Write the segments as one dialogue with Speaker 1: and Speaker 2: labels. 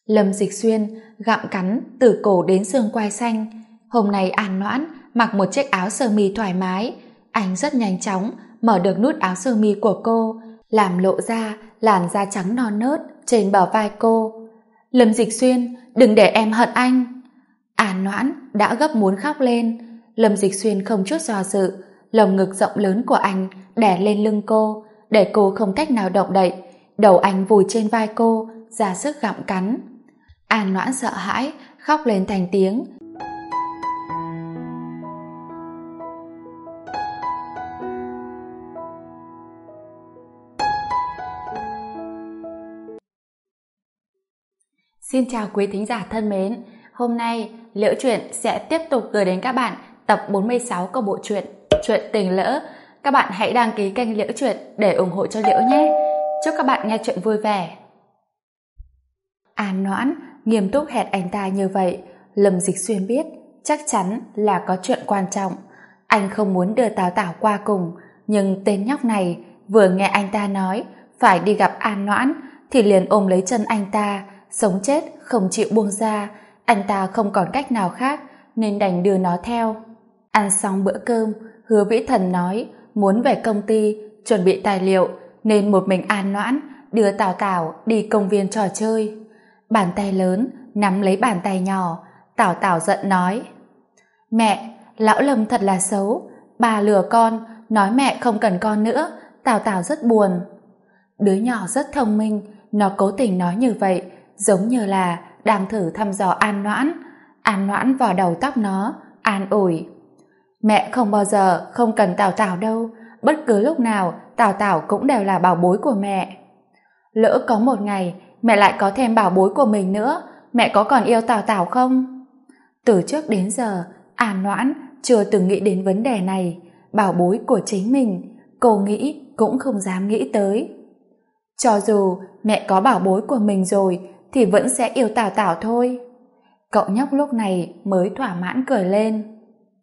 Speaker 1: Lâm Dịch Xuyên gặm cắn từ cổ đến xương quai xanh. Hôm nay An Noãn mặc một chiếc áo sơ mi thoải mái. Anh rất nhanh chóng mở được nút áo sơ mi của cô, làm lộ ra làn da trắng non nớt trên bờ vai cô. Lâm Dịch Xuyên, đừng để em hận anh. An Noãn đã gấp muốn khóc lên. Lâm Dịch Xuyên không chút do dự, lồng ngực rộng lớn của anh đè lên lưng cô, để cô không cách nào động đậy. Đầu anh vùi trên vai cô, ra sức gặm cắn. An Noãn sợ hãi, khóc lên thành tiếng. Xin chào quý thính giả thân mến. Hôm nay Liễu Truyện sẽ tiếp tục gửi đến các bạn tập 46 của bộ truyện Chuyện Tình Lỡ. Các bạn hãy đăng ký kênh Liễu Truyện để ủng hộ cho Liễu nhé. Chúc các bạn nghe chuyện vui vẻ. An Noãn nghiêm túc hẹn anh ta như vậy, Lâm Dịch Xuyên biết chắc chắn là có chuyện quan trọng. Anh không muốn đưa Tào Tào qua cùng, nhưng tên nhóc này vừa nghe anh ta nói phải đi gặp An Noãn thì liền ôm lấy chân anh ta, sống chết không chịu buông ra. Anh ta không còn cách nào khác nên đành đưa nó theo. Ăn xong bữa cơm, Hứa Vĩ Thần nói muốn về công ty chuẩn bị tài liệu, nên một mình An Noãn đưa Tào Tào đi công viên trò chơi. Bàn tay lớn nắm lấy bàn tay nhỏ, Tào Tào giận nói: Mẹ, lão Lâm thật là xấu, bà lừa con, nói mẹ không cần con nữa. Tào Tào rất buồn. Đứa nhỏ rất thông minh, nó cố tình nói như vậy, giống như là đang thử thăm dò An Noãn. An Noãn vò đầu tóc nó, an ủi: Mẹ không bao giờ không cần Tào Tào đâu, bất cứ lúc nào Tào Tào cũng đều là bảo bối của mẹ. Lỡ có một ngày mẹ lại có thêm bảo bối của mình nữa, mẹ có còn yêu Tào Tào không? Từ trước đến giờ An Noãn chưa từng nghĩ đến vấn đề này. Bảo bối của chính mình cô nghĩ cũng không dám nghĩ tới. Cho dù mẹ có bảo bối của mình rồi thì vẫn sẽ yêu Tào Tào thôi. Cậu nhóc lúc này mới thỏa mãn cười lên.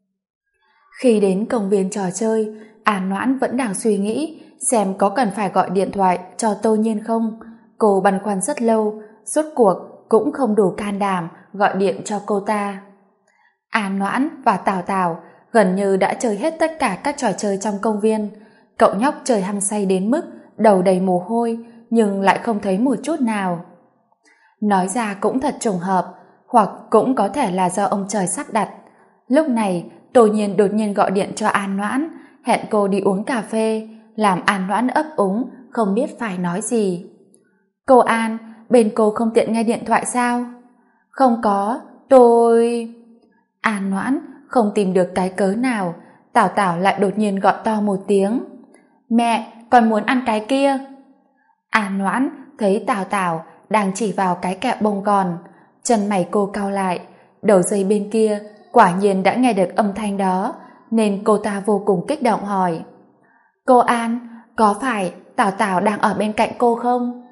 Speaker 1: Khi đến công viên trò chơi, An Noãn vẫn đang suy nghĩ xem có cần phải gọi điện thoại cho Tô Nhiên không. Cô băn khoăn rất lâu, rốt cuộc cũng không đủ can đảm gọi điện cho cô ta. An Noãn và Tào Tào gần như đã chơi hết tất cả các trò chơi trong công viên. Cậu nhóc chơi hăng say đến mức đầu đầy mồ hôi, nhưng lại không thấy một chút nào. Nói ra cũng thật trùng hợp, hoặc cũng có thể là do ông trời sắp đặt. Lúc này Tô Nhiên đột nhiên gọi điện cho An Noãn, hẹn cô đi uống cà phê, làm An Noãn ấp úng, không biết phải nói gì. Cô An, bên cô không tiện nghe điện thoại sao? Không có, tôi... An Noãn không tìm được cái cớ nào. Tào Tào lại đột nhiên gọi to một tiếng: Mẹ, con muốn ăn cái kia. An Noãn thấy Tào Tào đang chỉ vào cái kẹo bông gòn, chân mày cô cau lại. Đầu dây bên kia quả nhiên đã nghe được âm thanh đó, nên cô ta vô cùng kích động hỏi: Cô An, có phải Tào Tào đang ở bên cạnh cô không?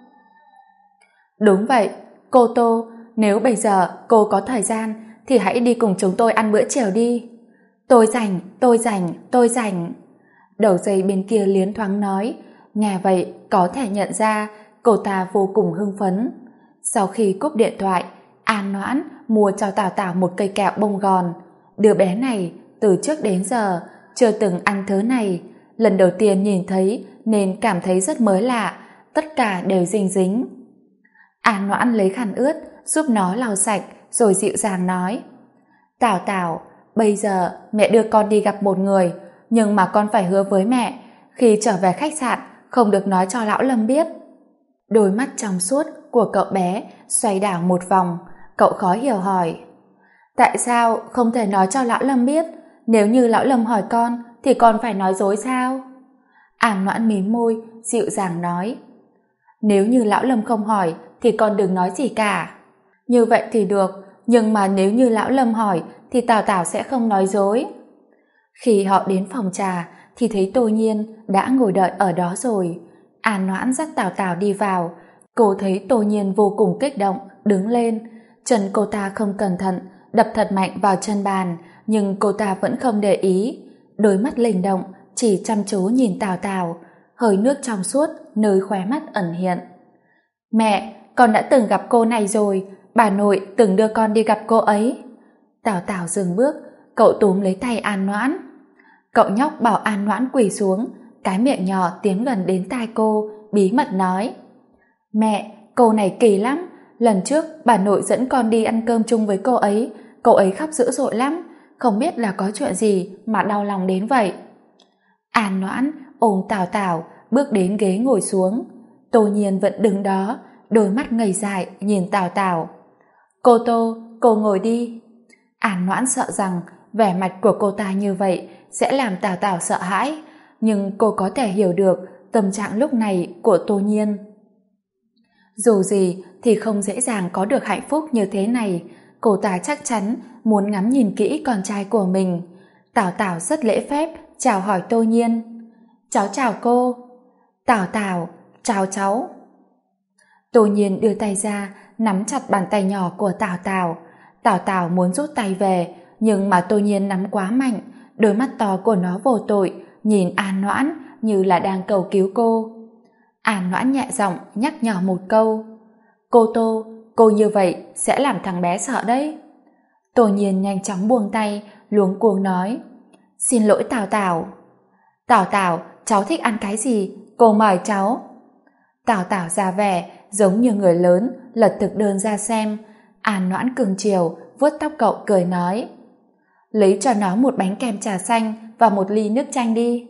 Speaker 1: Đúng vậy, cô Tô, nếu bây giờ cô có thời gian thì hãy đi cùng chúng tôi ăn bữa chiều đi. Tôi rảnh, tôi rảnh, tôi rảnh. Đầu dây bên kia liến thoáng nói. Nghe vậy có thể nhận ra cô ta vô cùng hưng phấn. Sau khi cúp điện thoại, An Noãn mua cho Tào Tào một cây kẹo bông gòn. Đứa bé này từ trước đến giờ chưa từng ăn thứ này, lần đầu tiên nhìn thấy nên cảm thấy rất mới lạ, tất cả đều dính dính. An Noãn lấy khăn ướt giúp nó lau sạch rồi dịu dàng nói: Tào Tào, bây giờ mẹ đưa con đi gặp một người, nhưng mà con phải hứa với mẹ khi trở về khách sạn không được nói cho lão Lâm biết. Đôi mắt trong suốt của cậu bé xoay đảo một vòng, cậu khó hiểu hỏi: Tại sao không thể nói cho lão Lâm biết? Nếu như lão Lâm hỏi con thì con phải nói dối sao? An Noãn mím môi dịu dàng nói: Nếu như lão Lâm không hỏi thì con đừng nói gì cả. Như vậy thì được, nhưng mà nếu như lão Lâm hỏi thì Tào Tào sẽ không nói dối. Khi họ đến phòng trà thì thấy Tô Nhiên đã ngồi đợi ở đó rồi. An Noãn dắt Tào Tào đi vào. Cô thấy Tô Nhiên vô cùng kích động, đứng lên. Chân cô ta không cẩn thận đập thật mạnh vào chân bàn, nhưng cô ta vẫn không để ý. Đôi mắt linh động chỉ chăm chú nhìn Tào Tào, hơi nước trong suốt nơi khóe mắt ẩn hiện. Mẹ, con đã từng gặp cô này rồi, bà nội từng đưa con đi gặp cô ấy. Tào Tào dừng bước, cậu túm lấy tay An Noãn. Cậu nhóc bảo An Noãn quỳ xuống, cái miệng nhỏ tiến gần đến tai cô, bí mật nói: Mẹ, cô này kỳ lắm. Lần trước bà nội dẫn con đi ăn cơm chung với cô ấy khóc dữ dội lắm, không biết là có chuyện gì mà đau lòng đến vậy. An Noãn ôm Tào Tào bước đến ghế ngồi xuống. Tô Nhiên vẫn đứng đó, đôi mắt ngây dại nhìn Tào Tào. Cô Tô, cô ngồi đi. An Noãn sợ rằng vẻ mặt của cô ta như vậy sẽ làm Tào Tào sợ hãi, nhưng cô có thể hiểu được tâm trạng lúc này của Tô Nhiên. Dù gì thì không dễ dàng có được hạnh phúc như thế này, cô ta chắc chắn muốn ngắm nhìn kỹ con trai của mình. Tào Tào rất lễ phép chào hỏi Tô Nhiên. Cháu chào cô. Tào Tào, chào cháu. Tô Nhiên đưa tay ra nắm chặt bàn tay nhỏ của Tào Tào. Tào Tào muốn rút tay về, nhưng mà Tô Nhiên nắm quá mạnh, đôi mắt to của nó vô tội nhìn An Noãn như là đang cầu cứu cô. An Noãn nhẹ giọng nhắc nhở một câu: Cô Tô, cô như vậy sẽ làm thằng bé sợ đấy. Tô Nhiên nhanh chóng buông tay, luống cuống nói: Xin lỗi Tào Tào. Tào Tào, cháu thích ăn cái gì, cô mời cháu. Tào Tào ra vẻ giống như người lớn lật thực đơn ra xem. An Noãn cưng chiều vuốt tóc cậu cười nói: Lấy cho nó một bánh kem trà xanh và một ly nước chanh đi.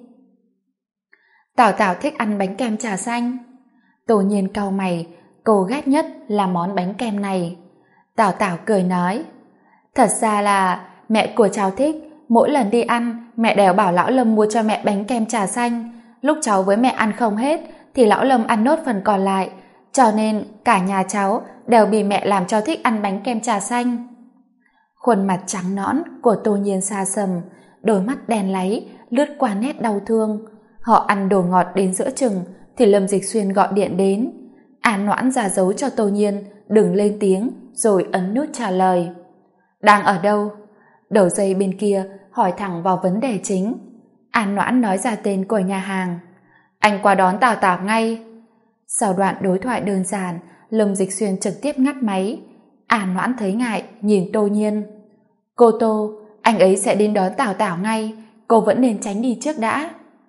Speaker 1: Tào Tào thích ăn bánh kem trà xanh. Tô Nhiên cau mày, cô ghét nhất là món bánh kem này. Tào Tào cười nói: Thật ra là mẹ của cháu thích, mỗi lần đi ăn mẹ đều bảo Lão Lâm mua cho mẹ bánh kem trà xanh. Lúc cháu với mẹ ăn không hết thì Lão Lâm ăn nốt phần còn lại, cho nên cả nhà cháu đều bị mẹ làm cho thích ăn bánh kem trà xanh. Khuôn mặt trắng nõn của Tô Nhiên xa sầm, đôi mắt đen láy lướt qua nét đau thương. Họ ăn đồ ngọt đến giữa chừng thì Lâm Dịch Xuyên gọi điện đến. An Noãn ra dấu cho Tô Nhiên đừng lên tiếng, rồi ấn nút trả lời. Đang ở đâu? Đầu dây bên kia hỏi thẳng vào vấn đề chính. An Noãn nói ra tên của nhà hàng. Anh qua đón Tào Tào ngay. Sau đoạn đối thoại đơn giản, Lâm Dịch Xuyên trực tiếp ngắt máy. An Noãn thấy ngại nhìn Tô Nhiên. Cô Tô, anh ấy sẽ đến đón Tào Tào ngay, cô vẫn nên tránh đi trước đã.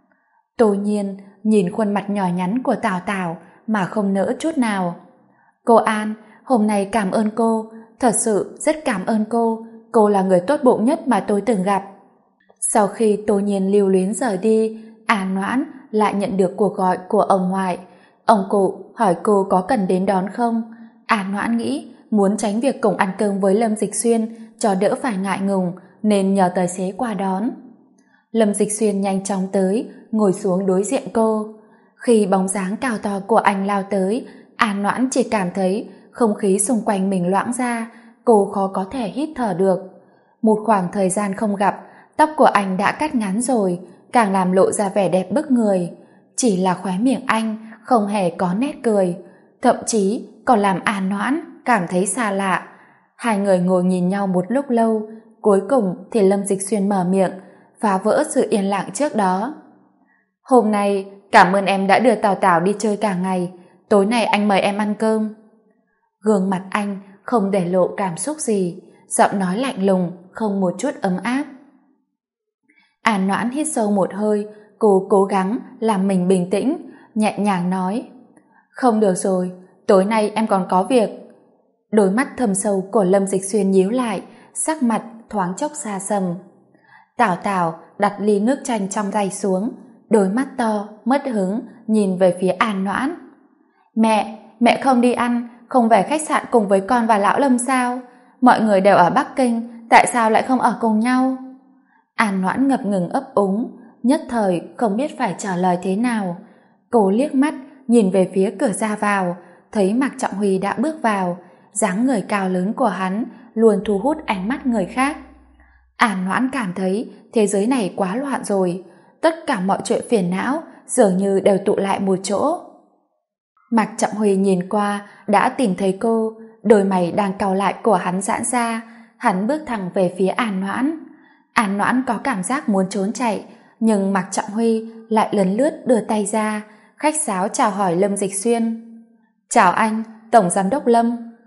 Speaker 1: Tô Nhiên nhìn khuôn mặt nhỏ nhắn của Tào Tào mà không nỡ chút nào. Cô An, hôm nay cảm ơn cô, thật sự rất cảm ơn cô là người tốt bụng nhất mà tôi từng gặp. Sau khi Tô Nhiên lưu luyến rời đi, An Noãn lại nhận được cuộc gọi của ông ngoại. Ông cụ hỏi cô có cần đến đón không. An Noãn nghĩ muốn tránh việc cùng ăn cơm với Lâm Dịch Xuyên cho đỡ phải ngại ngùng, nên nhờ tài xế qua đón. Lâm Dịch Xuyên nhanh chóng tới, ngồi xuống đối diện cô. Khi bóng dáng cao to của anh lao tới, An Noãn chỉ cảm thấy không khí xung quanh mình loãng ra, cô khó có thể hít thở được. Một khoảng thời gian không gặp, tóc của anh đã cắt ngắn rồi, càng làm lộ ra vẻ đẹp bức người. Chỉ là khóe miệng anh không hề có nét cười, thậm chí còn làm An Noãn cảm thấy xa lạ. Hai người ngồi nhìn nhau một lúc lâu, cuối cùng thì Lâm Dịch Xuyên mở miệng, phá vỡ sự yên lặng trước đó. Hôm nay cảm ơn em đã đưa Tào Tào đi chơi cả ngày, tối nay anh mời em ăn cơm. Gương mặt anh không để lộ cảm xúc gì, giọng nói lạnh lùng, không một chút ấm áp. An Noãn hít sâu một hơi, cô cố gắng làm mình bình tĩnh, nhẹ nhàng nói: Không được rồi, tối nay em còn có việc. Đôi mắt thâm sâu của Lâm Dịch Xuyên nhíu lại, sắc mặt thoáng chốc xa sầm. Tào Tào đặt ly nước chanh trong tay xuống, đôi mắt to mất hứng nhìn về phía An Noãn. Mẹ không đi ăn, không về khách sạn cùng với con và Lão Lâm sao? Mọi người đều ở Bắc Kinh, tại sao lại không ở cùng nhau? An Noãn ngập ngừng ấp úng, nhất thời không biết phải trả lời thế nào. Cô liếc mắt nhìn về phía cửa ra vào, thấy Mạc Trọng Huy đã bước vào, dáng người cao lớn của hắn luôn thu hút ánh mắt người khác. An Noãn cảm thấy thế giới này quá loạn rồi, tất cả mọi chuyện phiền não dường như đều tụ lại một chỗ. Mạc Trọng Huy nhìn qua đã tìm thấy cô, đôi mày đang cau lại của hắn giãn ra, hắn bước thẳng về phía An Noãn. An Noãn có cảm giác muốn trốn chạy, nhưng Mạc Trọng Huy lại lần lướt đưa tay ra, khách sáo chào hỏi Lâm Dịch Xuyên. Chào anh, Tổng Giám đốc Lâm.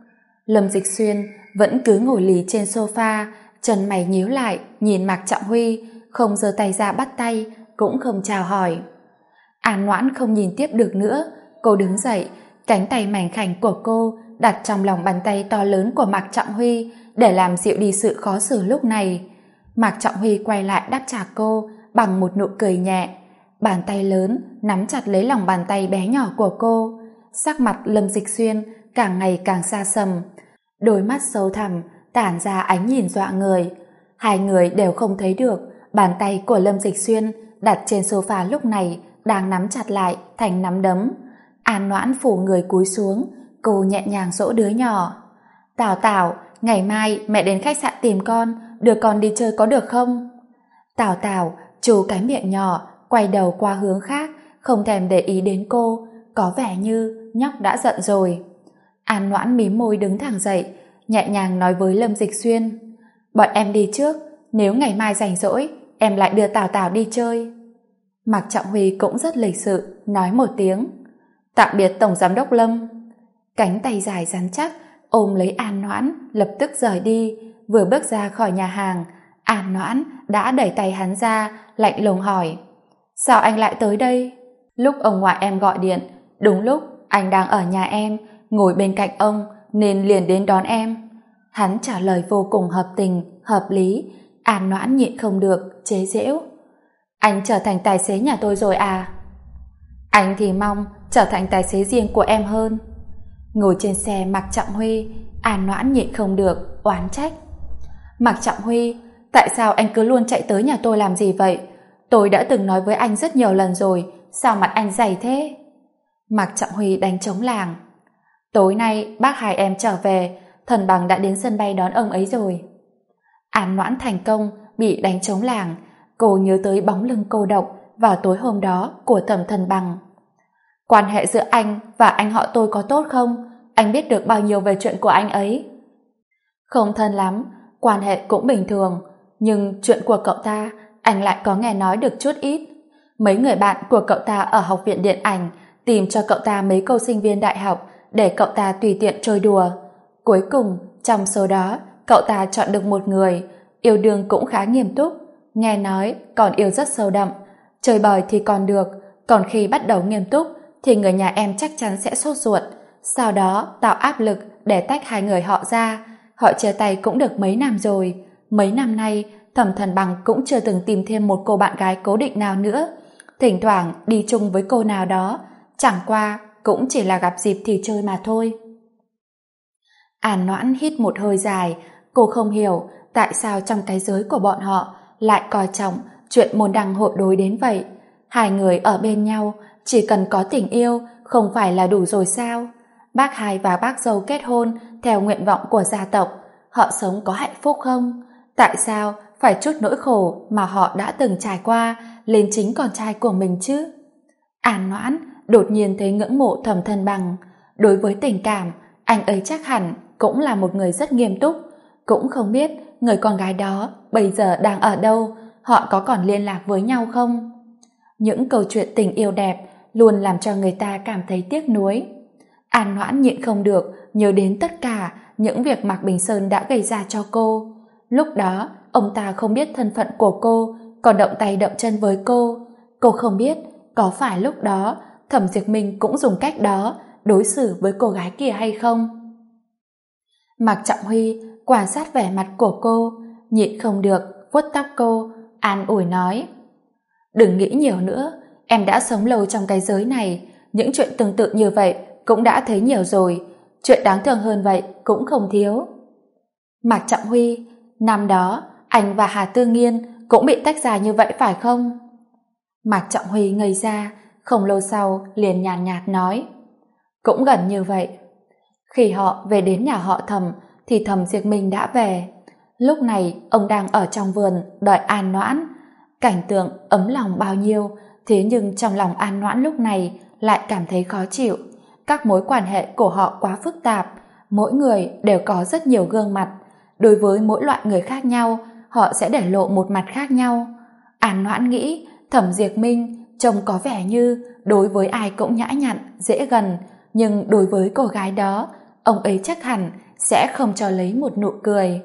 Speaker 1: Lâm Dịch Xuyên vẫn cứ ngồi lì trên sofa, chân mày nhíu lại nhìn Mạc Trọng Huy, không giơ tay ra bắt tay, cũng không chào hỏi. An Noãn không nhìn tiếp được nữa, cô đứng dậy, cánh tay mảnh khảnh của cô đặt trong lòng bàn tay to lớn của Mạc Trọng Huy để làm dịu đi sự khó xử lúc này. Mạc Trọng Huy quay lại đáp trả cô bằng một nụ cười nhẹ, bàn tay lớn nắm chặt lấy lòng bàn tay bé nhỏ của cô. Sắc mặt Lâm Dịch Xuyên càng ngày càng xa sầm, đôi mắt sâu thẳm tản ra ánh nhìn dọa người. Hai người đều không thấy được bàn tay của Lâm Dịch Xuyên đặt trên sofa lúc này đang nắm chặt lại thành nắm đấm. An Noãn phủ người cúi xuống, cô nhẹ nhàng dỗ đứa nhỏ. Tảo Tảo, ngày mai mẹ đến khách sạn tìm con, đưa con đi chơi có được không? Tảo Tảo trù cái miệng nhỏ, quay đầu qua hướng khác, không thèm để ý đến cô, có vẻ như nhóc đã giận rồi. An Noãn mím môi đứng thẳng dậy, nhẹ nhàng nói với Lâm Dịch Xuyên, bọn em đi trước, nếu ngày mai rảnh rỗi em lại đưa Tảo Tảo đi chơi. Mạc Trọng Huy cũng rất lịch sự nói một tiếng, tạm biệt Tổng Giám đốc Lâm. Cánh tay dài rắn chắc ôm lấy An Noãn, lập tức rời đi. Vừa bước ra khỏi nhà hàng, An Noãn đã đẩy tay hắn ra, lạnh lùng hỏi, sao anh lại tới đây? Lúc ông ngoại em gọi điện, đúng lúc anh đang ở nhà em, ngồi bên cạnh ông nên liền đến đón em. Hắn trả lời vô cùng hợp tình, hợp lý. An Noãn nhịn không được, chế giễu, anh trở thành tài xế nhà tôi rồi à? Anh thì mong trở thành tài xế riêng của em hơn. Ngồi trên xe Mạc Trọng Huy, An Noãn nhịn không được, oán trách, Mạc Trọng Huy, tại sao anh cứ luôn chạy tới nhà tôi làm gì vậy? Tôi đã từng nói với anh rất nhiều lần rồi, sao mặt anh dày thế? Mạc Trọng Huy đánh trống lảng, tối nay bác hai em trở về, Thần Bằng đã đến sân bay đón ông ấy rồi. An Noãn thành công bị đánh trống lảng, cô nhớ tới bóng lưng cô độc vào tối hôm đó của Thẩm Thần Bằng. Quan hệ giữa anh và anh họ tôi có tốt không? Anh biết được bao nhiêu về chuyện của anh ấy? Không thân lắm, quan hệ cũng bình thường, nhưng chuyện của cậu ta anh lại có nghe nói được chút ít. Mấy người bạn của cậu ta ở học viện điện ảnh tìm cho cậu ta mấy cô sinh viên đại học để cậu ta tùy tiện chơi đùa. Cuối cùng, trong số đó, cậu ta chọn được một người, yêu đương cũng khá nghiêm túc, nghe nói còn yêu rất sâu đậm. Chơi bời thì còn được, còn khi bắt đầu nghiêm túc thì người nhà em chắc chắn sẽ sốt ruột, sau đó tạo áp lực để tách hai người họ ra. Họ chia tay cũng được mấy năm rồi. Mấy năm nay, Thẩm Thần Bằng cũng chưa từng tìm thêm một cô bạn gái cố định nào nữa. Thỉnh thoảng đi chung với cô nào đó, chẳng qua cũng chỉ là gặp dịp thì chơi mà thôi. An Noãn hít một hơi dài, cô không hiểu tại sao trong cái giới của bọn họ lại coi trọng chuyện môn đăng hộ đối đến vậy. Hai người ở bên nhau, chỉ cần có tình yêu không phải là đủ rồi sao? Bác hai và bác dâu kết hôn theo nguyện vọng của gia tộc, họ sống có hạnh phúc không? Tại sao phải chút nỗi khổ mà họ đã từng trải qua lên chính con trai của mình chứ? An Noãn đột nhiên thấy ngưỡng mộ Thẩm Thần Bằng. Đối với tình cảm, anh ấy chắc hẳn cũng là một người rất nghiêm túc. Cũng không biết người con gái đó bây giờ đang ở đâu, họ có còn liên lạc với nhau không? Những câu chuyện tình yêu đẹp luôn làm cho người ta cảm thấy tiếc nuối. An Noãn nhịn không được nhớ đến tất cả những việc Mạc Bình Sơn đã gây ra cho cô. Lúc đó ông ta không biết thân phận của cô, còn động tay động chân với cô. Cô không biết có phải lúc đó Thẩm Diệp Minh cũng dùng cách đó đối xử với cô gái kia hay không. Mạc Trọng Huy quan sát vẻ mặt của cô, nhịn không được vuốt tóc cô, an ủi nói, đừng nghĩ nhiều nữa, em đã sống lâu trong cái giới này, những chuyện tương tự như vậy cũng đã thấy nhiều rồi, chuyện đáng thương hơn vậy cũng không thiếu. Mạc Trọng Huy, năm đó anh và Hà Tư Nghiên cũng bị tách ra như vậy phải không? Mạc Trọng Huy ngây ra, không lâu sau liền nhàn nhạt nói, cũng gần như vậy. Khi họ về đến nhà họ Thẩm thì Thẩm Diệp Minh đã về. Lúc này ông đang ở trong vườn đợi An Noãn. Cảnh tượng ấm lòng bao nhiêu, thế nhưng trong lòng An Noãn lúc này lại cảm thấy khó chịu. Các mối quan hệ của họ quá phức tạp, mỗi người đều có rất nhiều gương mặt. Đối với mỗi loại người khác nhau, họ sẽ để lộ một mặt khác nhau. An Noãn nghĩ Thẩm Diệp Minh trông có vẻ như đối với ai cũng nhã nhặn, dễ gần, nhưng đối với cô gái đó, ông ấy chắc hẳn sẽ không cho lấy một nụ cười.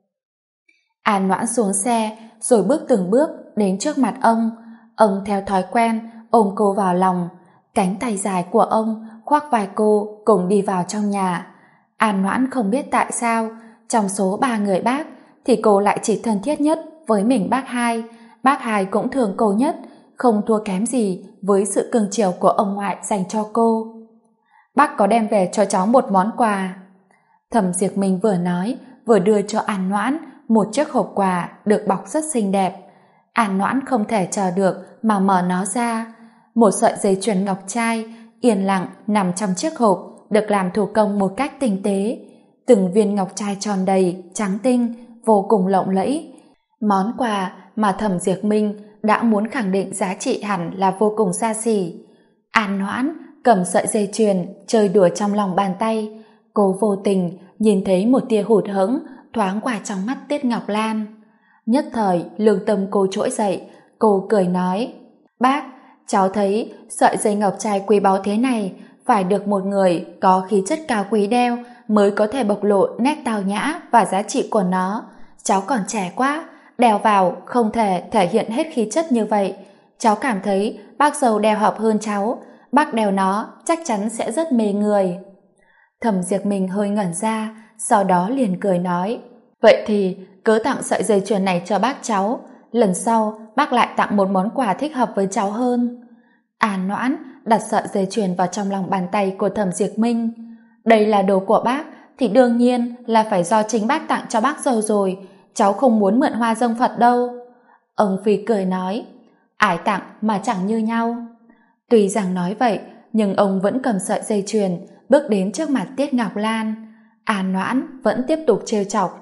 Speaker 1: An Noãn xuống xe rồi bước từng bước đến trước mặt ông theo thói quen ôm cô vào lòng, cánh tay dài của ông khoác vai cô cùng đi vào trong nhà. An Noãn không biết tại sao trong số 3 người bác thì cô lại chỉ thân thiết nhất với mình bác hai cũng thương cô nhất, không thua kém gì với sự cưng chiều của ông ngoại dành cho cô. Bác có đem về cho cháu một món quà. Thẩm Diệp Minh vừa nói vừa đưa cho An Noãn một chiếc hộp quà được bọc rất xinh đẹp. An Noãn không thể chờ được mà mở nó ra. Một sợi dây chuyền ngọc trai yên lặng nằm trong chiếc hộp, được làm thủ công một cách tinh tế. Từng viên ngọc trai tròn đầy, trắng tinh, vô cùng lộng lẫy. Món quà mà Thẩm Diệp Minh đã muốn khẳng định giá trị hẳn là vô cùng xa xỉ. An Noãn cầm sợi dây chuyền chơi đùa trong lòng bàn tay. Cô vô tình nhìn thấy một tia hụt hẫng thoáng qua trong mắt Tiết Ngọc Lan. Nhất thời lương tâm cô trỗi dậy, cô cười nói: Bác, cháu thấy sợi dây ngọc trai quý báu thế này phải được một người có khí chất cao quý đeo mới có thể bộc lộ nét tao nhã và giá trị của nó. Cháu còn trẻ quá, đeo vào không thể thể hiện hết khí chất như vậy. Cháu cảm thấy bác dâu đeo hợp hơn cháu, bác đeo nó chắc chắn sẽ rất mê người. Thẩm Diệp Minh hơi ngẩn ra, sau đó liền cười nói: Vậy thì cứ tặng sợi dây chuyền này cho bác cháu, lần sau bác lại tặng một món quà thích hợp với cháu hơn. An Noãn đặt sợi dây chuyền vào trong lòng bàn tay của Thẩm Diệp Minh. Đây là đồ của bác thì đương nhiên là phải do chính bác tặng cho bác dâu rồi, cháu không muốn mượn hoa dâng Phật đâu. Ông Phi cười nói: Ai tặng mà chẳng như nhau. Tuy rằng nói vậy nhưng ông vẫn cầm sợi dây chuyền bước đến trước mặt Tiết Ngọc Lan. An Noãn vẫn tiếp tục trêu chọc: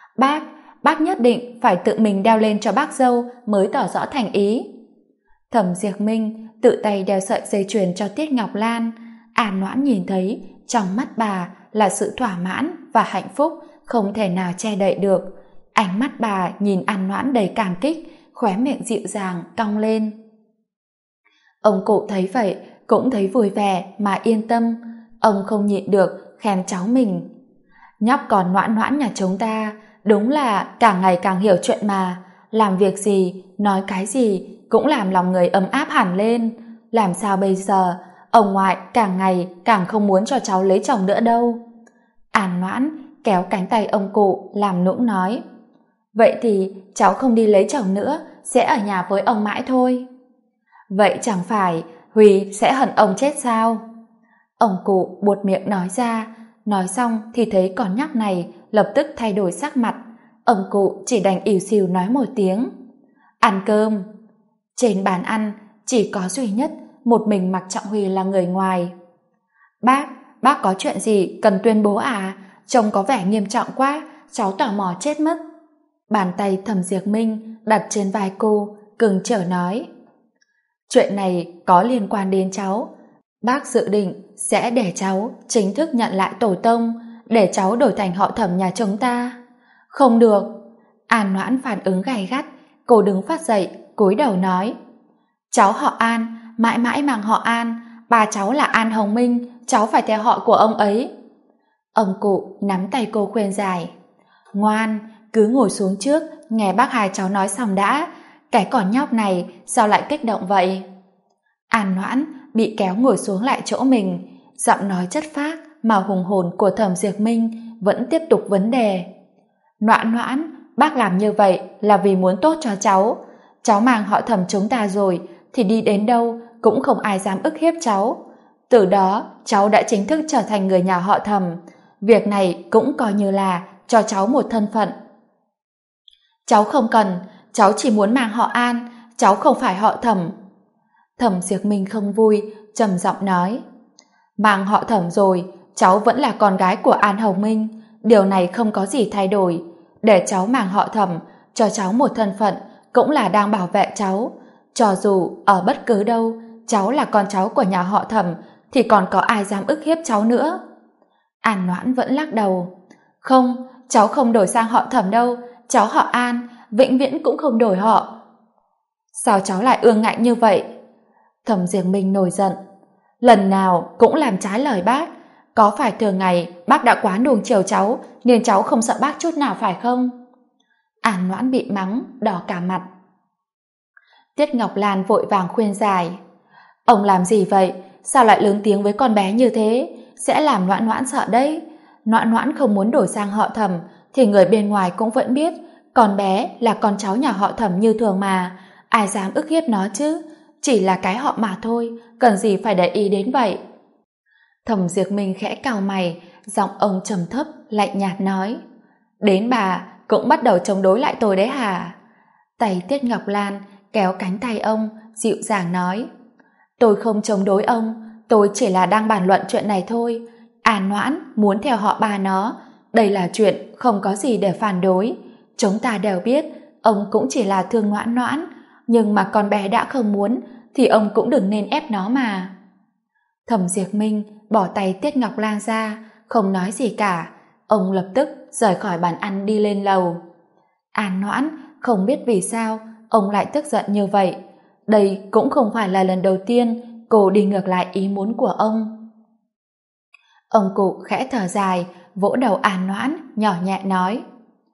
Speaker 1: Bác nhất định phải tự mình đeo lên cho bác dâu mới tỏ rõ thành ý. Thẩm Diệp Minh tự tay đeo sợi dây chuyền cho Tiết Ngọc Lan. An Noãn nhìn thấy trong mắt bà là sự thỏa mãn và hạnh phúc không thể nào che đậy được. Ánh mắt bà nhìn An Noãn đầy cảm kích, khóe miệng dịu dàng cong lên. Ông cụ thấy vậy cũng thấy vui vẻ mà yên tâm. Ông không nhịn được khen cháu mình: Nhóc còn Noãn Noãn nhà chúng ta đúng là càng ngày càng hiểu chuyện mà, làm việc gì nói cái gì cũng làm lòng người ấm áp hẳn lên. Làm sao bây giờ ông ngoại càng ngày càng không muốn cho cháu lấy chồng nữa đâu. An Noãn kéo cánh tay ông cụ làm nũng nói: Vậy thì cháu không đi lấy chồng nữa, sẽ ở nhà với ông mãi thôi. Vậy chẳng phải Huy sẽ hận ông chết sao? Ông cụ buột miệng nói ra. Nói xong thì thấy con nhóc này lập tức thay đổi sắc mặt. Ông cụ chỉ đành ỉu xìu nói một tiếng: Ăn cơm. Trên bàn ăn chỉ có duy nhất một mình Mạc Trọng Huy là người ngoài. Bác có chuyện gì cần tuyên bố à? Trông có vẻ nghiêm trọng quá, cháu tò mò chết mất. Bàn tay Thẩm Diệp Minh đặt trên vai cô, cưng chiều nói: Chuyện này có liên quan đến cháu. Bác dự định sẽ để cháu chính thức nhận lại tổ tông, để cháu đổi thành họ Thẩm nhà chúng ta. Không được. An Noãn phản ứng gay gắt, cô đứng phát dậy, cúi đầu nói: Cháu họ An, mãi mãi mang họ An, bà cháu là An Hồng Minh, cháu phải theo họ của ông ấy. Ông cụ nắm tay cô khuyên giải: Ngoan, cứ ngồi xuống trước, nghe bác hai cháu nói xong đã. Cái con nhóc này sao lại kích động vậy? An Noãn bị kéo ngồi xuống lại chỗ mình, giọng nói chất phác mà hùng hồn của Thẩm Diệp Minh vẫn tiếp tục vấn đề: Noãn Noãn, bác làm như vậy là vì muốn tốt cho cháu. Cháu mang họ Thẩm chúng ta rồi thì đi đến đâu cũng không ai dám ức hiếp cháu. Từ đó cháu đã chính thức trở thành người nhà họ Thẩm. Việc này cũng coi như là cho cháu một thân phận. Cháu không cần, cháu chỉ muốn mang họ An, cháu không phải họ Thẩm. Thẩm Diệp Minh không vui, trầm giọng nói: Mang họ Thẩm rồi, cháu vẫn là con gái của An Hồng Minh, điều này không có gì thay đổi. Để cháu mang họ Thẩm, cho cháu một thân phận, cũng là đang bảo vệ cháu. Cho dù ở bất cứ đâu, cháu là con cháu của nhà họ Thẩm, thì còn có ai dám ức hiếp cháu nữa. An Noãn vẫn lắc đầu: Không, cháu không đổi sang họ Thẩm đâu, cháu họ An, vĩnh viễn cũng không đổi họ. Sao cháu lại ương ngạnh như vậy? Thẩm Diệp Minh nổi giận: Lần nào cũng làm trái lời bác. có phải thường ngày bác đã quá nuông chiều cháu nên cháu không sợ bác chút nào phải không? An Noãn bị mắng, đỏ cả mặt. Tiết Ngọc Lan vội vàng khuyên giải. Ông làm gì vậy? Sao lại lớn tiếng với con bé như thế? Sẽ làm Noãn Noãn sợ đấy. Noãn Noãn không muốn đổi sang họ Thẩm thì người bên ngoài cũng vẫn biết con bé là con cháu nhà họ Thẩm như thường mà. Ai dám ức hiếp nó chứ? Chỉ là cái họ mà thôi, cần gì phải để ý đến vậy? Thẩm Diệp Minh khẽ cau mày, giọng ông trầm thấp, lạnh nhạt nói. Đến bà cũng bắt đầu chống đối lại tôi đấy hả? Tay Tiết Ngọc Lan kéo cánh tay ông, dịu dàng nói. Tôi không chống đối ông, tôi chỉ là đang bàn luận chuyện này thôi. An Noãn muốn theo họ bà nó, đây là chuyện không có gì để phản đối. Chúng ta đều biết, ông cũng chỉ là thương Noãn Noãn, nhưng mà con bé đã không muốn, thì ông cũng đừng nên ép nó mà. Thẩm Diệp Minh bỏ tay Tiết Ngọc Lan ra, không nói gì cả. Ông lập tức rời khỏi bàn ăn đi lên lầu. An Noãn không biết vì sao ông lại tức giận như vậy. Đây cũng không phải là lần đầu tiên cô đi ngược lại ý muốn của ông. Ông cụ khẽ thở dài, vỗ đầu An Noãn, nhỏ nhẹ nói.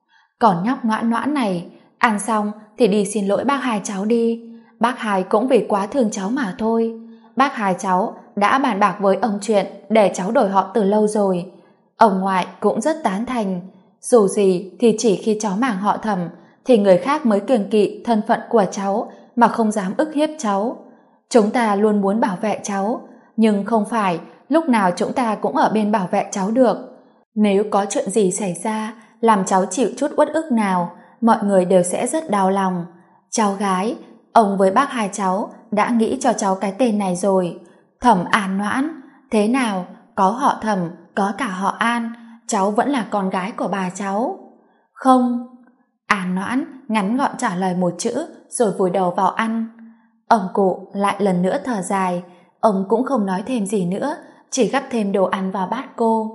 Speaker 1: Còn nhóc Noãn Noãn này, ăn xong thì đi xin lỗi bác hai cháu đi. Bác hai cũng vì quá thương cháu mà thôi. Bác hai cháu đã bàn bạc với ông chuyện để cháu đổi họ từ lâu rồi. Ông ngoại cũng rất tán thành. Dù gì thì chỉ khi cháu màng họ Thẩm thì người khác mới kiêng kỵ thân phận của cháu mà không dám ức hiếp cháu. Chúng ta luôn muốn bảo vệ cháu, nhưng không phải lúc nào chúng ta cũng ở bên bảo vệ cháu được. Nếu có chuyện gì xảy ra làm cháu chịu chút uất ức nào, mọi người đều sẽ rất đau lòng. Cháu gái, ông với bác hai cháu đã nghĩ cho cháu cái tên này rồi. Thẩm An Noãn, thế nào, có họ Thẩm, có cả họ An, cháu vẫn là con gái của bà cháu. Không. An Noãn ngắn gọn trả lời một chữ rồi vùi đầu vào ăn. Ông cụ lại lần nữa thở dài, ông cũng không nói thêm gì nữa, chỉ gắp thêm đồ ăn vào bát cô.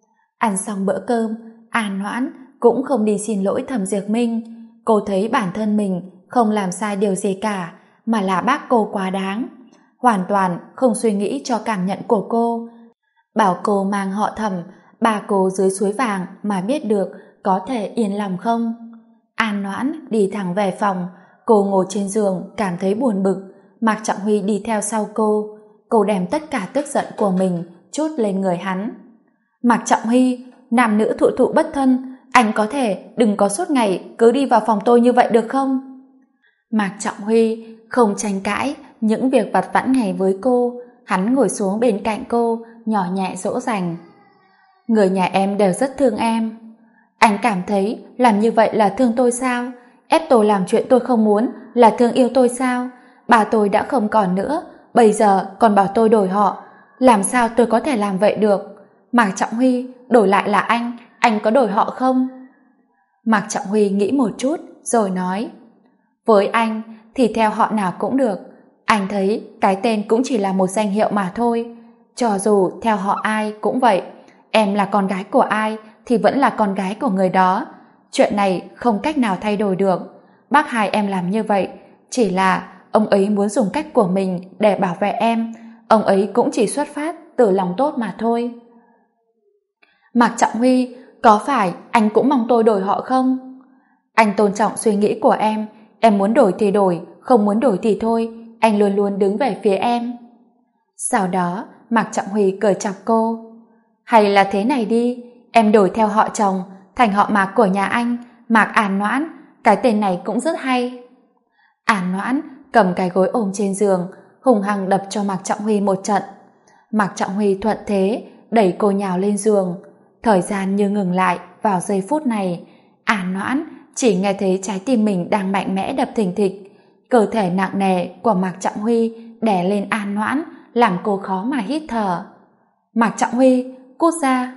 Speaker 1: Ăn xong bữa cơm, An Noãn cũng không đi xin lỗi Thẩm Diệp Minh. Cô thấy bản thân mình không làm sai điều gì cả, mà là bác cô quá đáng, hoàn toàn không suy nghĩ cho cảm nhận của cô. Bảo cô mang họ Thẩm, bà cô dưới suối vàng mà biết được có thể yên lòng không? An Noãn đi thẳng về phòng, cô ngồi trên giường cảm thấy buồn bực. Mạc Trọng Huy đi theo sau cô đem tất cả tức giận của mình trút lên người hắn. Mạc Trọng Huy, nam nữ thụ thụ bất thân, anh có thể đừng có suốt ngày cứ đi vào phòng tôi như vậy được không? Mạc Trọng Huy không tranh cãi những việc vặt vãnh ngày với cô, hắn ngồi xuống bên cạnh cô, nhỏ nhẹ dỗ dành. Người nhà em đều rất thương em. Anh cảm thấy làm như vậy là thương tôi sao? Ép tôi làm chuyện tôi không muốn là thương yêu tôi sao? Bà tôi đã không còn nữa, bây giờ còn bảo tôi đổi họ. Làm sao tôi có thể làm vậy được? Mạc Trọng Huy, đổi lại là anh có đổi họ không? Mạc Trọng Huy nghĩ một chút rồi nói, với anh thì theo họ nào cũng được. Anh thấy cái tên cũng chỉ là một danh hiệu mà thôi. Cho dù theo họ ai cũng vậy, em là con gái của ai thì vẫn là con gái của người đó. Chuyện này không cách nào thay đổi được. Bác hai em làm như vậy chỉ là ông ấy muốn dùng cách của mình để bảo vệ em. Ông ấy cũng chỉ xuất phát từ lòng tốt mà thôi. Mạc Trọng Huy, có phải anh cũng mong tôi đổi họ không? Anh tôn trọng suy nghĩ của em muốn đổi thì đổi, không muốn đổi thì thôi, anh luôn luôn đứng về phía em. Sau đó Mạc Trọng Huy cười chọc cô. Hay là thế này đi, em đổi theo họ chồng, thành họ Mạc của nhà anh, Mạc An Noãn, cái tên này cũng rất hay. An Noãn cầm cái gối ôm trên giường, hùng hăng đập cho Mạc Trọng Huy một trận. Mạc Trọng Huy thuận thế đẩy cô nhào lên giường. Thời gian như ngừng lại vào giây phút này. An Noãn chỉ nghe thấy trái tim mình đang mạnh mẽ đập thình thịch. Cơ thể nặng nề của Mạc Trọng Huy đè lên An Noãn, làm cô khó mà hít thở. Mạc Trọng Huy, cút ra!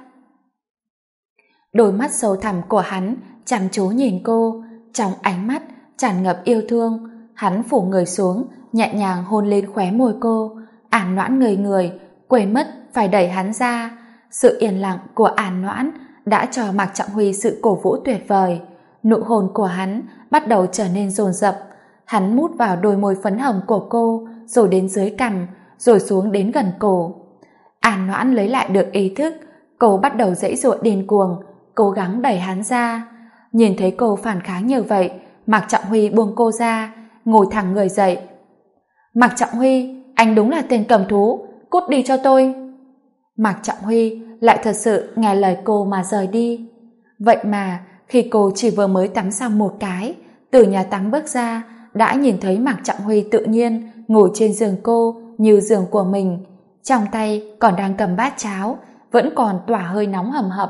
Speaker 1: Đôi mắt sâu thẳm của hắn chăm chú nhìn cô, trong ánh mắt tràn ngập yêu thương. Hắn phủ người xuống, nhẹ nhàng hôn lên khóe môi cô. An Noãn ngây người, quên mất phải đẩy hắn ra. Sự yên lặng của An Noãn đã cho Mạc Trọng Huy sự cổ vũ tuyệt vời. Nụ hôn của hắn bắt đầu trở nên dồn dập. Hắn mút vào đôi môi phấn hồng của cô, rồi đến dưới cằm, rồi xuống đến gần cổ. An Noãn lấy lại được ý thức, cô bắt đầu giãy giụa điên cuồng, cố gắng đẩy hắn ra. Nhìn thấy cô phản kháng như vậy, Mạc Trọng Huy buông cô ra, ngồi thẳng người dậy. Mạc Trọng Huy, anh đúng là tên cầm thú, cút đi cho tôi. Mạc Trọng Huy lại thật sự nghe lời cô mà rời đi. Vậy mà khi cô chỉ vừa mới tắm xong một cái, từ nhà tắm bước ra, đã nhìn thấy Mạc Trọng Huy tự nhiên ngồi trên giường cô như giường của mình, trong tay còn đang cầm bát cháo, vẫn còn tỏa hơi nóng hầm hập.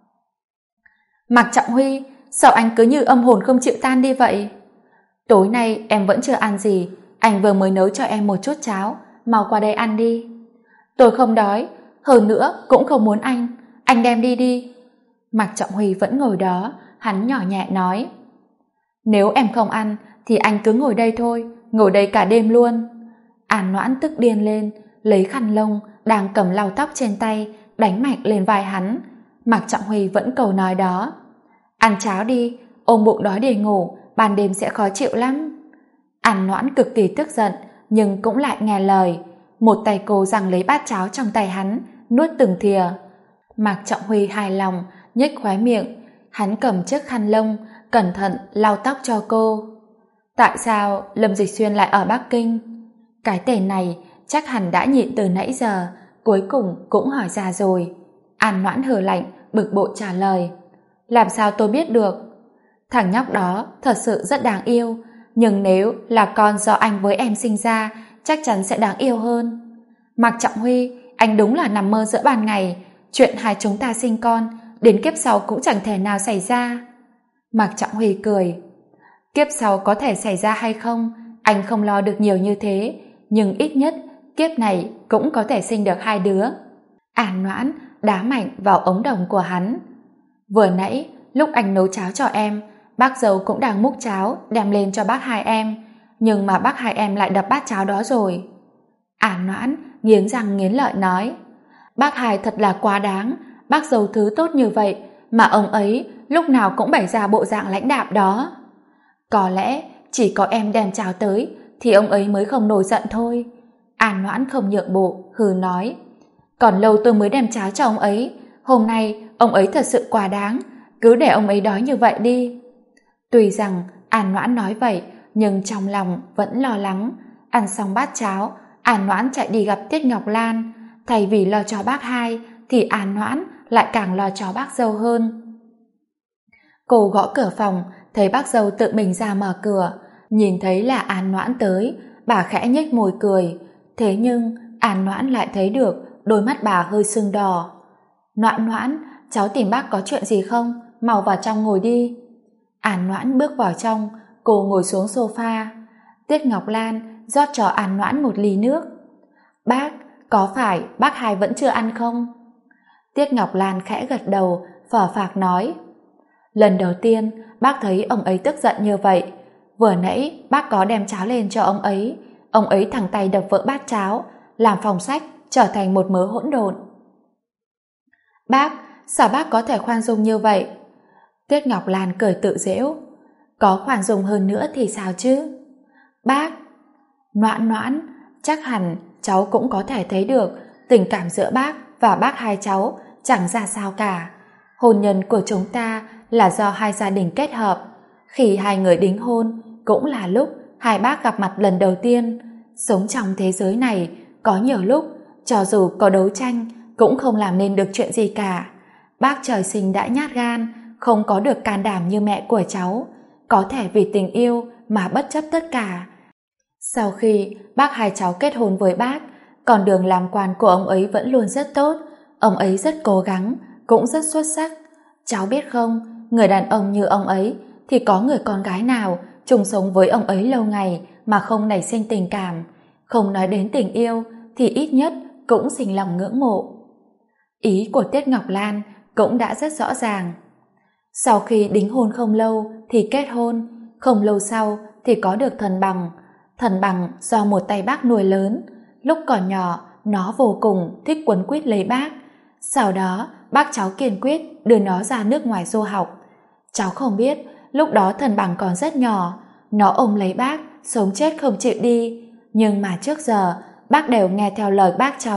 Speaker 1: Mạc Trọng Huy, sao anh cứ như âm hồn không chịu tan đi vậy? Tối nay em vẫn chưa ăn gì, anh vừa mới nấu cho em một chút cháo, mau qua đây ăn đi. Tôi không đói, hơn nữa cũng không muốn anh đem đi đi. Mạc Trọng Huy vẫn ngồi đó, hắn nhỏ nhẹ nói. Nếu em không ăn thì anh cứ ngồi đây thôi, ngồi đây cả đêm luôn. An Noãn tức điên lên, lấy khăn lông đang cầm lau tóc trên tay đánh mạnh lên vai hắn. Mạc Trọng Huy vẫn cầu nói đó. Ăn cháo đi, ôm bụng đói để ngủ, ban đêm sẽ khó chịu lắm. An Noãn cực kỳ tức giận nhưng cũng lại nghe lời. Một tay cô giằng lấy bát cháo trong tay hắn, nuốt từng thìa. Mạc Trọng Huy hài lòng, nhếch khóe miệng. Hắn cầm chiếc khăn lông cẩn thận lau tóc cho cô. Tại sao Lâm Dịch Xuyên lại ở Bắc Kinh? Cái tên này chắc hẳn đã nhịn từ nãy giờ, cuối cùng cũng hỏi ra rồi. An Noãn hừ lạnh, bực bội trả lời. Làm sao tôi biết được? Thằng nhóc đó thật sự rất đáng yêu, nhưng nếu là con do anh với em sinh ra, chắc chắn sẽ đáng yêu hơn. Mạc Trọng Huy, anh đúng là nằm mơ giữa ban ngày, chuyện hai chúng ta sinh con, đến kiếp sau cũng chẳng thể nào xảy ra. Mạc Trọng Huy cười. Kiếp sau có thể xảy ra hay không, anh không lo được nhiều như thế, nhưng ít nhất kiếp này cũng có thể sinh được 2 đứa. An Noãn đá mạnh vào ống đồng của hắn. Vừa nãy, lúc anh nấu cháo cho em, bác dâu cũng đang múc cháo đem lên cho bác hai em, nhưng mà bác hai em lại đập bát cháo đó rồi. An Noãn nghiến răng nghiến lợi nói. Bác hai thật là quá đáng, bác dâu thứ tốt như vậy mà ông ấy lúc nào cũng bày ra bộ dạng lãnh đạm đó. Có lẽ chỉ có em đem cháo tới thì ông ấy mới không nổi giận thôi. An Noãn không nhượng bộ, hừ nói. Còn lâu tôi mới đem cháo cho ông ấy, hôm nay ông ấy thật sự quá đáng, cứ để ông ấy đói như vậy đi. Tuy rằng An Noãn nói vậy, nhưng trong lòng vẫn lo lắng. Ăn xong bát cháo, An Noãn chạy đi gặp Tiết Ngọc Lan. Thay vì lo cho bác hai, thì An Noãn lại càng lo cho bác dâu hơn. Cô gõ cửa phòng, thấy bác dâu tự mình ra mở cửa. Nhìn thấy là An Noãn tới, bà khẽ nhếch môi cười. Thế nhưng An Noãn lại thấy được đôi mắt bà hơi sưng đỏ. Noãn Noãn, cháu tìm bác có chuyện gì không? Mau vào trong ngồi đi. An Noãn bước vào trong, cô ngồi xuống sofa. Tiết Ngọc Lan rót cho An Noãn một ly nước. Bác, có phải bác hai vẫn chưa ăn không? Tiết Ngọc Lan khẽ gật đầu, phờ phạc nói. Lần đầu tiên bác thấy ông ấy tức giận như vậy. Vừa nãy bác có đem cháo lên cho ông ấy thẳng tay đập vỡ bát cháo, làm phòng sách trở thành một mớ hỗn độn. Bác, sao bác có thể khoan dung như vậy? Tiết Ngọc Lan cười tự giễu. Có khoan dung hơn nữa thì sao chứ? Bác, Noãn Noãn, chắc hẳn cháu cũng có thể thấy được tình cảm giữa bác và bác hai cháu chẳng ra sao cả. Hôn nhân của chúng ta là do hai gia đình kết hợp. Khi hai người đính hôn cũng là lúc hai bác gặp mặt lần đầu tiên. Sống trong thế giới này có nhiều lúc cho dù có đấu tranh cũng không làm nên được chuyện gì cả. Bác trời sinh đã nhát gan, không có được can đảm như mẹ của cháu, có thể vì tình yêu mà bất chấp tất cả. Sau khi bác hai cháu kết hôn với bác, con đường làm quan của ông ấy vẫn luôn rất tốt. Ông ấy rất cố gắng, cũng rất xuất sắc. Cháu biết không, người đàn ông như ông ấy thì có người con gái nào chung sống với ông ấy lâu ngày mà không nảy sinh tình cảm. Không nói đến tình yêu thì ít nhất cũng sinh lòng ngưỡng mộ. Ý của Tiết Ngọc Lan cũng đã rất rõ ràng. Sau khi đính hôn không lâu thì kết hôn, không lâu sau thì có được thần bằng. Thần bằng do một tay bác nuôi lớn. Lúc còn nhỏ, nó vô cùng thích quấn quýt lấy bác. Sau đó, bác cháu kiên quyết đưa nó ra nước ngoài du học. Cháu không biết, lúc đó thần bằng còn rất nhỏ, nó ôm lấy bác, sống chết không chịu đi. Nhưng mà trước giờ, bác đều nghe theo lời bác cháu,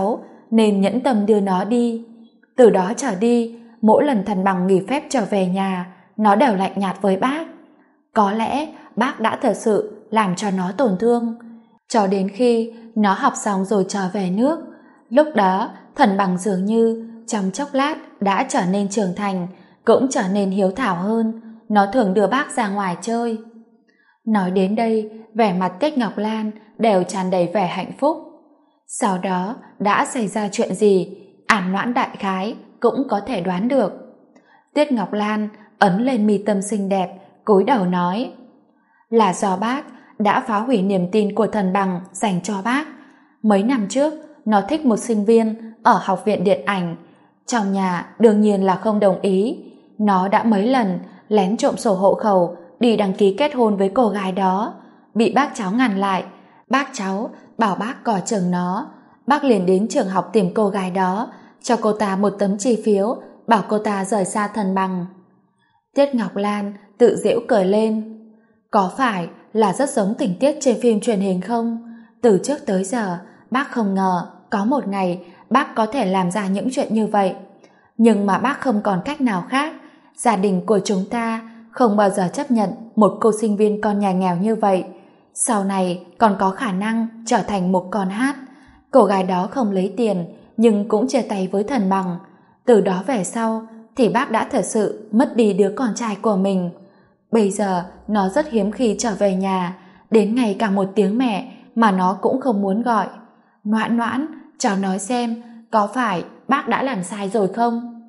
Speaker 1: nên nhẫn tâm đưa nó đi. Từ đó trở đi, mỗi lần Thần Bằng nghỉ phép trở về nhà, nó đều lạnh nhạt với bác. Có lẽ bác đã thật sự làm cho nó tổn thương. Cho đến khi nó học xong rồi trở về nước, lúc đó Thần Bằng dường như trong chốc lát đã trở nên trưởng thành, cũng trở nên hiếu thảo hơn. Nó thường đưa bác ra ngoài chơi. Nói đến đây, vẻ mặt Tiết Ngọc Lan đều tràn đầy vẻ hạnh phúc. Sau đó đã xảy ra chuyện gì, An Noãn đại khái cũng có thể đoán được. Tiết Ngọc Lan ấn lên mi tâm xinh đẹp, cúi đầu nói: là do bác đã phá hủy niềm tin của Thần Bằng dành cho bác. Mấy năm trước, nó thích một sinh viên ở học viện điện ảnh. Trong nhà đương nhiên là không đồng ý. Nó đã mấy lần lén trộm sổ hộ khẩu đi đăng ký kết hôn với cô gái đó, bị bác cháu ngăn lại. Bác cháu bảo bác coi chừng nó. Bác liền đến trường học tìm cô gái đó, cho cô ta một tấm chi phiếu, bảo cô ta rời xa Thần Bằng. Tiết Ngọc Lan tự giễu cười lên. Có phải là rất giống tình tiết trên phim truyền hình không? Từ trước tới giờ, bác không ngờ có một ngày bác có thể làm ra những chuyện như vậy. Nhưng mà bác không còn cách nào khác. Gia đình của chúng ta không bao giờ chấp nhận một cô sinh viên con nhà nghèo như vậy. Sau này còn có khả năng trở thành một con hát. Cô gái đó không lấy tiền, nhưng cũng chia tay với Thần Bằng. Từ đó về sau thì bác đã thật sự mất đi đứa con trai của mình. Bây giờ nó rất hiếm khi trở về nhà, đến ngày cả một tiếng mẹ mà nó cũng không muốn gọi. Noãn Noãn, cháu nói xem, có phải bác đã làm sai rồi không?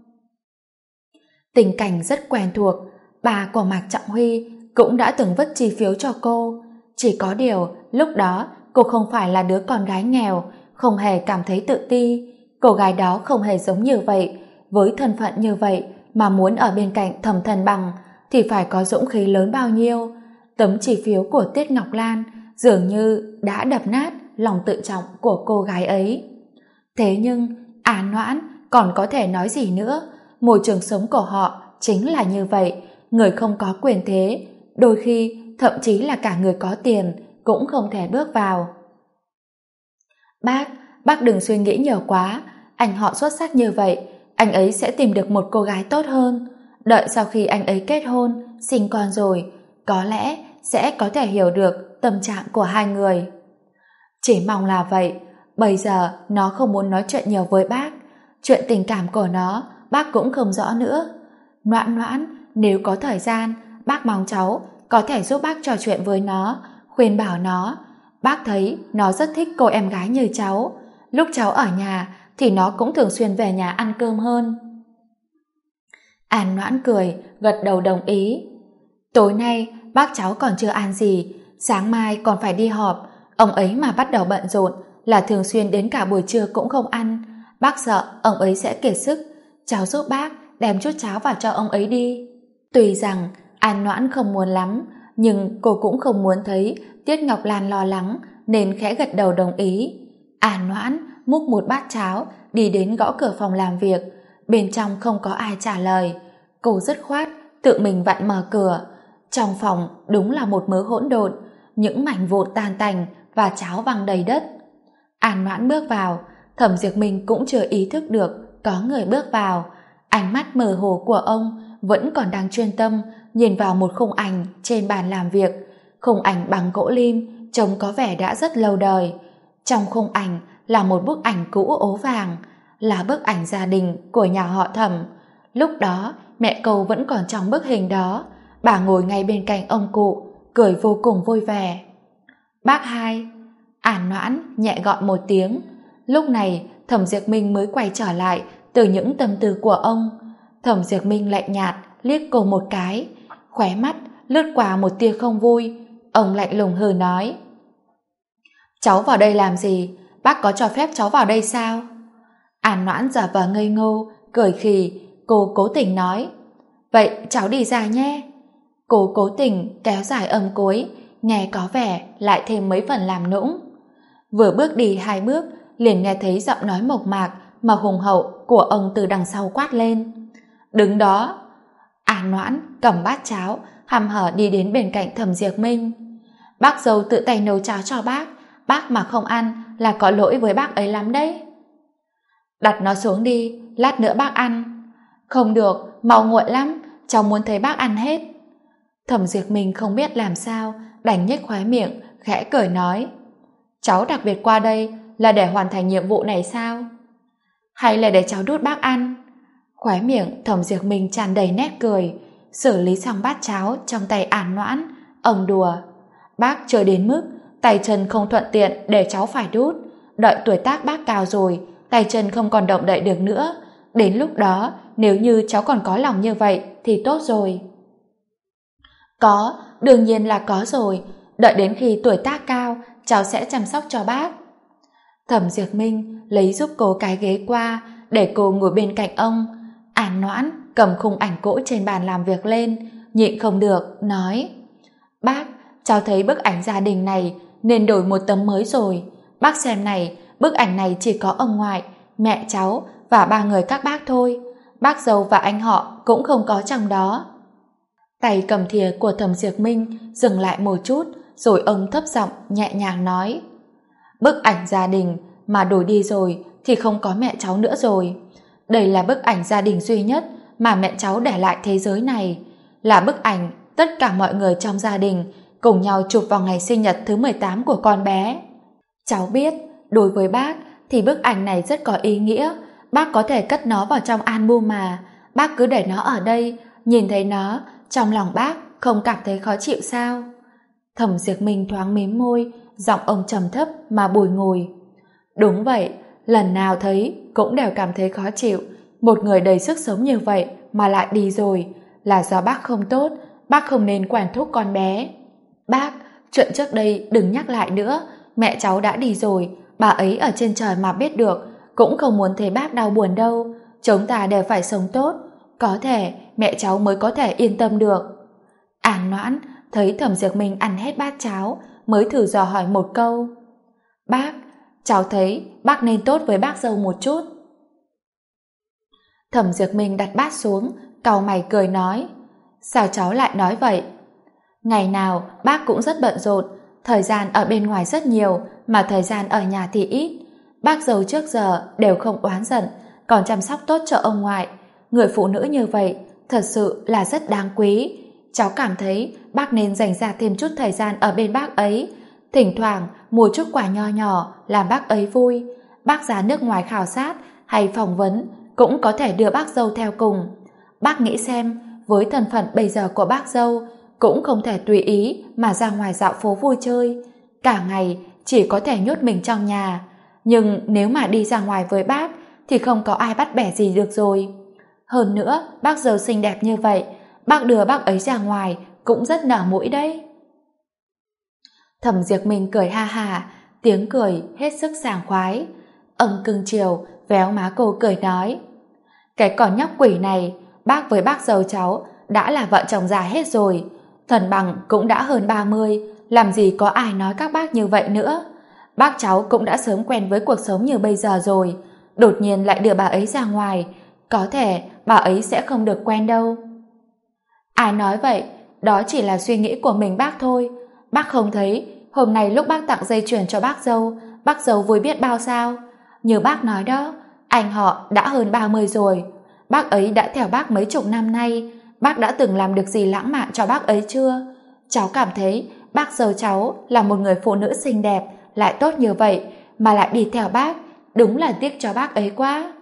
Speaker 1: Tình cảnh rất quen thuộc. Bà của Mạc Trọng Huy cũng đã từng vứt chi phiếu cho cô. Chỉ có điều lúc đó cô không phải là đứa con gái nghèo, không hề cảm thấy tự ti. Cô gái đó không hề giống như vậy. Với thân phận như vậy mà muốn ở bên cạnh Thẩm Thần Bằng thì phải có dũng khí lớn bao nhiêu. Tấm chỉ phiếu của Tiết Ngọc Lan dường như đã đập nát lòng tự trọng của cô gái ấy. Thế nhưng An Noãn còn có thể nói gì nữa? Môi trường sống của họ chính là như vậy. Người không có quyền thế, đôi khi thậm chí là cả người có tiền cũng không thể bước vào. Bác đừng suy nghĩ nhiều quá. Anh họ xuất sắc như vậy, anh ấy sẽ tìm được một cô gái tốt hơn. Đợi sau khi anh ấy kết hôn, sinh con rồi, có lẽ sẽ có thể hiểu được tâm trạng của hai người. Chỉ mong là vậy. Bây giờ nó không muốn nói chuyện nhiều với bác. Chuyện tình cảm của nó bác cũng không rõ nữa. Noãn Noãn, nếu có thời gian, bác mong cháu có thể giúp bác trò chuyện với nó, khuyên bảo nó. Bác thấy nó rất thích cô em gái như cháu. Lúc cháu ở nhà thì nó cũng thường xuyên về nhà ăn cơm hơn. An Noãn cười, gật đầu đồng ý. Tối nay bác cháu còn chưa ăn gì, sáng mai còn phải đi họp. Ông ấy mà bắt đầu bận rộn là thường xuyên đến cả buổi trưa cũng không ăn. Bác sợ ông ấy sẽ kiệt sức. Cháu giúp bác đem chút cháo vào cho ông ấy đi. Tuy rằng An Noãn không muốn lắm, nhưng cô cũng không muốn thấy Tiết Ngọc Lan lo lắng, nên khẽ gật đầu đồng ý. An Noãn múc một bát cháo, đi đến gõ cửa phòng làm việc. Bên trong không có ai trả lời. Cô dứt khoát tự mình vặn mở cửa. Trong phòng đúng là một mớ hỗn độn, những mảnh vụn tan tành và cháo văng đầy đất. An Noãn bước vào, Thẩm Diệp Minh cũng chưa ý thức được có người bước vào. Ánh mắt mơ hồ của ông vẫn còn đang chuyên tâm nhìn vào một khung ảnh trên bàn làm việc. Khung ảnh bằng gỗ lim trông có vẻ đã rất lâu đời. Trong khung ảnh là một bức ảnh cũ ố vàng, là bức ảnh gia đình của nhà họ Thẩm. Lúc đó mẹ cô vẫn còn trong bức hình đó. Bà ngồi ngay bên cạnh ông cụ, cười vô cùng vui vẻ. Bác hai. An Noãn nhẹ gọi một tiếng. Lúc này Thẩm Diệp Minh mới quay trở lại từ những tâm tư của ông. Thẩm Diệp Minh lạnh nhạt liếc cô một cái, khóe mắt lướt qua một tia không vui. Ông lạnh lùng hừ nói: cháu vào đây làm gì? Bác có cho phép cháu vào đây sao? An Noãn giả vờ ngây ngô, cười khì. Cô cố tình nói: vậy cháu đi ra nhé. Cô cố tình kéo dài âm cuối, nghe có vẻ lại thêm mấy phần làm nũng. Vừa bước đi 2 bước, liền nghe thấy giọng nói mộc mạc mà hùng hậu của ông từ đằng sau quát lên: đứng đó. An Noãn cầm bát cháo, hăm hở đi đến bên cạnh Thẩm Diệp Minh. Bác dâu tự tay nấu cháo cho bác mà không ăn là có lỗi với bác ấy lắm đấy. Đặt nó xuống đi, lát nữa bác ăn. Không được, mau nguội lắm, cháu muốn thấy bác ăn hết. Thẩm Diệp Minh không biết làm sao, đành nhếch khóe miệng, khẽ cười nói: cháu đặc biệt qua đây là để hoàn thành nhiệm vụ này sao? Hay là để cháu đút bác ăn? Khóe miệng Thẩm Diệp Minh tràn đầy nét cười, xử lý xong bát cháo trong tay An Noãn, ông đùa: bác chơi đến mức tay chân không thuận tiện để cháu phải đút, đợi tuổi tác bác cao rồi, tay chân không còn động đậy được nữa, đến lúc đó nếu như cháu còn có lòng như vậy thì tốt rồi. Có, đương nhiên là có rồi, đợi đến khi tuổi tác cao cháu sẽ chăm sóc cho bác. Thẩm Diệp Minh lấy giúp cô cái ghế qua để cô ngồi bên cạnh ông. An Noãn cầm khung ảnh cỗ trên bàn làm việc lên, nhịn không được nói: bác, cháu thấy bức ảnh gia đình này nên đổi một tấm mới rồi. Bác xem này, bức ảnh này chỉ có ông ngoại, mẹ cháu và 3 người các bác thôi, bác dâu và anh họ cũng không có trong đó. Tay cầm thìa của Thẩm Diệp Minh dừng lại một chút, rồi ông thấp giọng nhẹ nhàng nói: bức ảnh gia đình mà đổi đi rồi thì không có mẹ cháu nữa rồi. Đây là bức ảnh gia đình duy nhất mà mẹ cháu để lại thế giới này, là bức ảnh tất cả mọi người trong gia đình cùng nhau chụp vào ngày sinh nhật thứ 18 của con bé. Cháu biết, đối với bác thì bức ảnh này rất có ý nghĩa, bác có thể cất nó vào trong album mà, bác cứ để nó ở đây, nhìn thấy nó, trong lòng bác không cảm thấy khó chịu sao? Thẩm Diệp Minh thoáng mím môi, giọng ông trầm thấp mà bùi ngùi. Đúng vậy, lần nào thấy cũng đều cảm thấy khó chịu, một người đầy sức sống như vậy mà lại đi rồi, là do bác không tốt, bác không nên quản thúc con bé. Bác, chuyện trước đây đừng nhắc lại nữa, mẹ cháu đã đi rồi, bà ấy ở trên trời mà biết được, cũng không muốn thấy bác đau buồn đâu, chúng ta đều phải sống tốt, có thể mẹ cháu mới có thể yên tâm được. An Noãn thấy Thẩm Diệp Minh ăn hết bát cháo, mới thử dò hỏi một câu: bác, cháu thấy bác nên tốt với bác dâu một chút. Thẩm Diệp Minh đặt bát xuống, cau mày cười nói: sao cháu lại nói vậy? Ngày nào bác cũng rất bận rộn, thời gian ở bên ngoài rất nhiều mà thời gian ở nhà thì ít. Bác dâu trước giờ đều không oán giận, còn chăm sóc tốt cho ông ngoại. Người phụ nữ như vậy thật sự là rất đáng quý. Cháu cảm thấy bác nên dành ra thêm chút thời gian ở bên bác ấy, thỉnh thoảng mua chút quà nho nhỏ làm bác ấy vui. Bác ra nước ngoài khảo sát hay phỏng vấn cũng có thể đưa bác dâu theo cùng. Bác nghĩ xem, với thân phận bây giờ của bác dâu cũng không thể tùy ý mà ra ngoài dạo phố vui chơi, cả ngày chỉ có thể nhốt mình trong nhà. Nhưng nếu mà đi ra ngoài với bác thì không có ai bắt bẻ gì được rồi. Hơn nữa, bác dâu xinh đẹp như vậy, bác đưa bác ấy ra ngoài cũng rất nở mũi đấy. Thẩm Diệp Minh cười ha hà, tiếng cười hết sức sảng khoái. Ông cưng chiều véo má cô cười nói: cái con nhóc quỷ này, bác với bác dâu cháu đã là vợ chồng già hết rồi, thần bằng cũng đã hơn 30, làm gì có ai nói các bác như vậy nữa. Bác cháu cũng đã sớm quen với cuộc sống như bây giờ rồi, đột nhiên lại đưa bà ấy ra ngoài, có thể bà ấy sẽ không được quen đâu. Ai nói vậy, đó chỉ là suy nghĩ của mình bác thôi. Bác không thấy hôm nay lúc bác tặng dây chuyền cho bác dâu vui biết bao sao. Như bác nói đó, anh họ đã hơn 30 rồi, bác ấy đã theo bác mấy chục năm nay, bác đã từng làm được gì lãng mạn cho bác ấy chưa? Cháu cảm thấy bác dâu cháu là một người phụ nữ xinh đẹp, lại tốt như vậy, mà lại đi theo bác, đúng là tiếc cho bác ấy quá.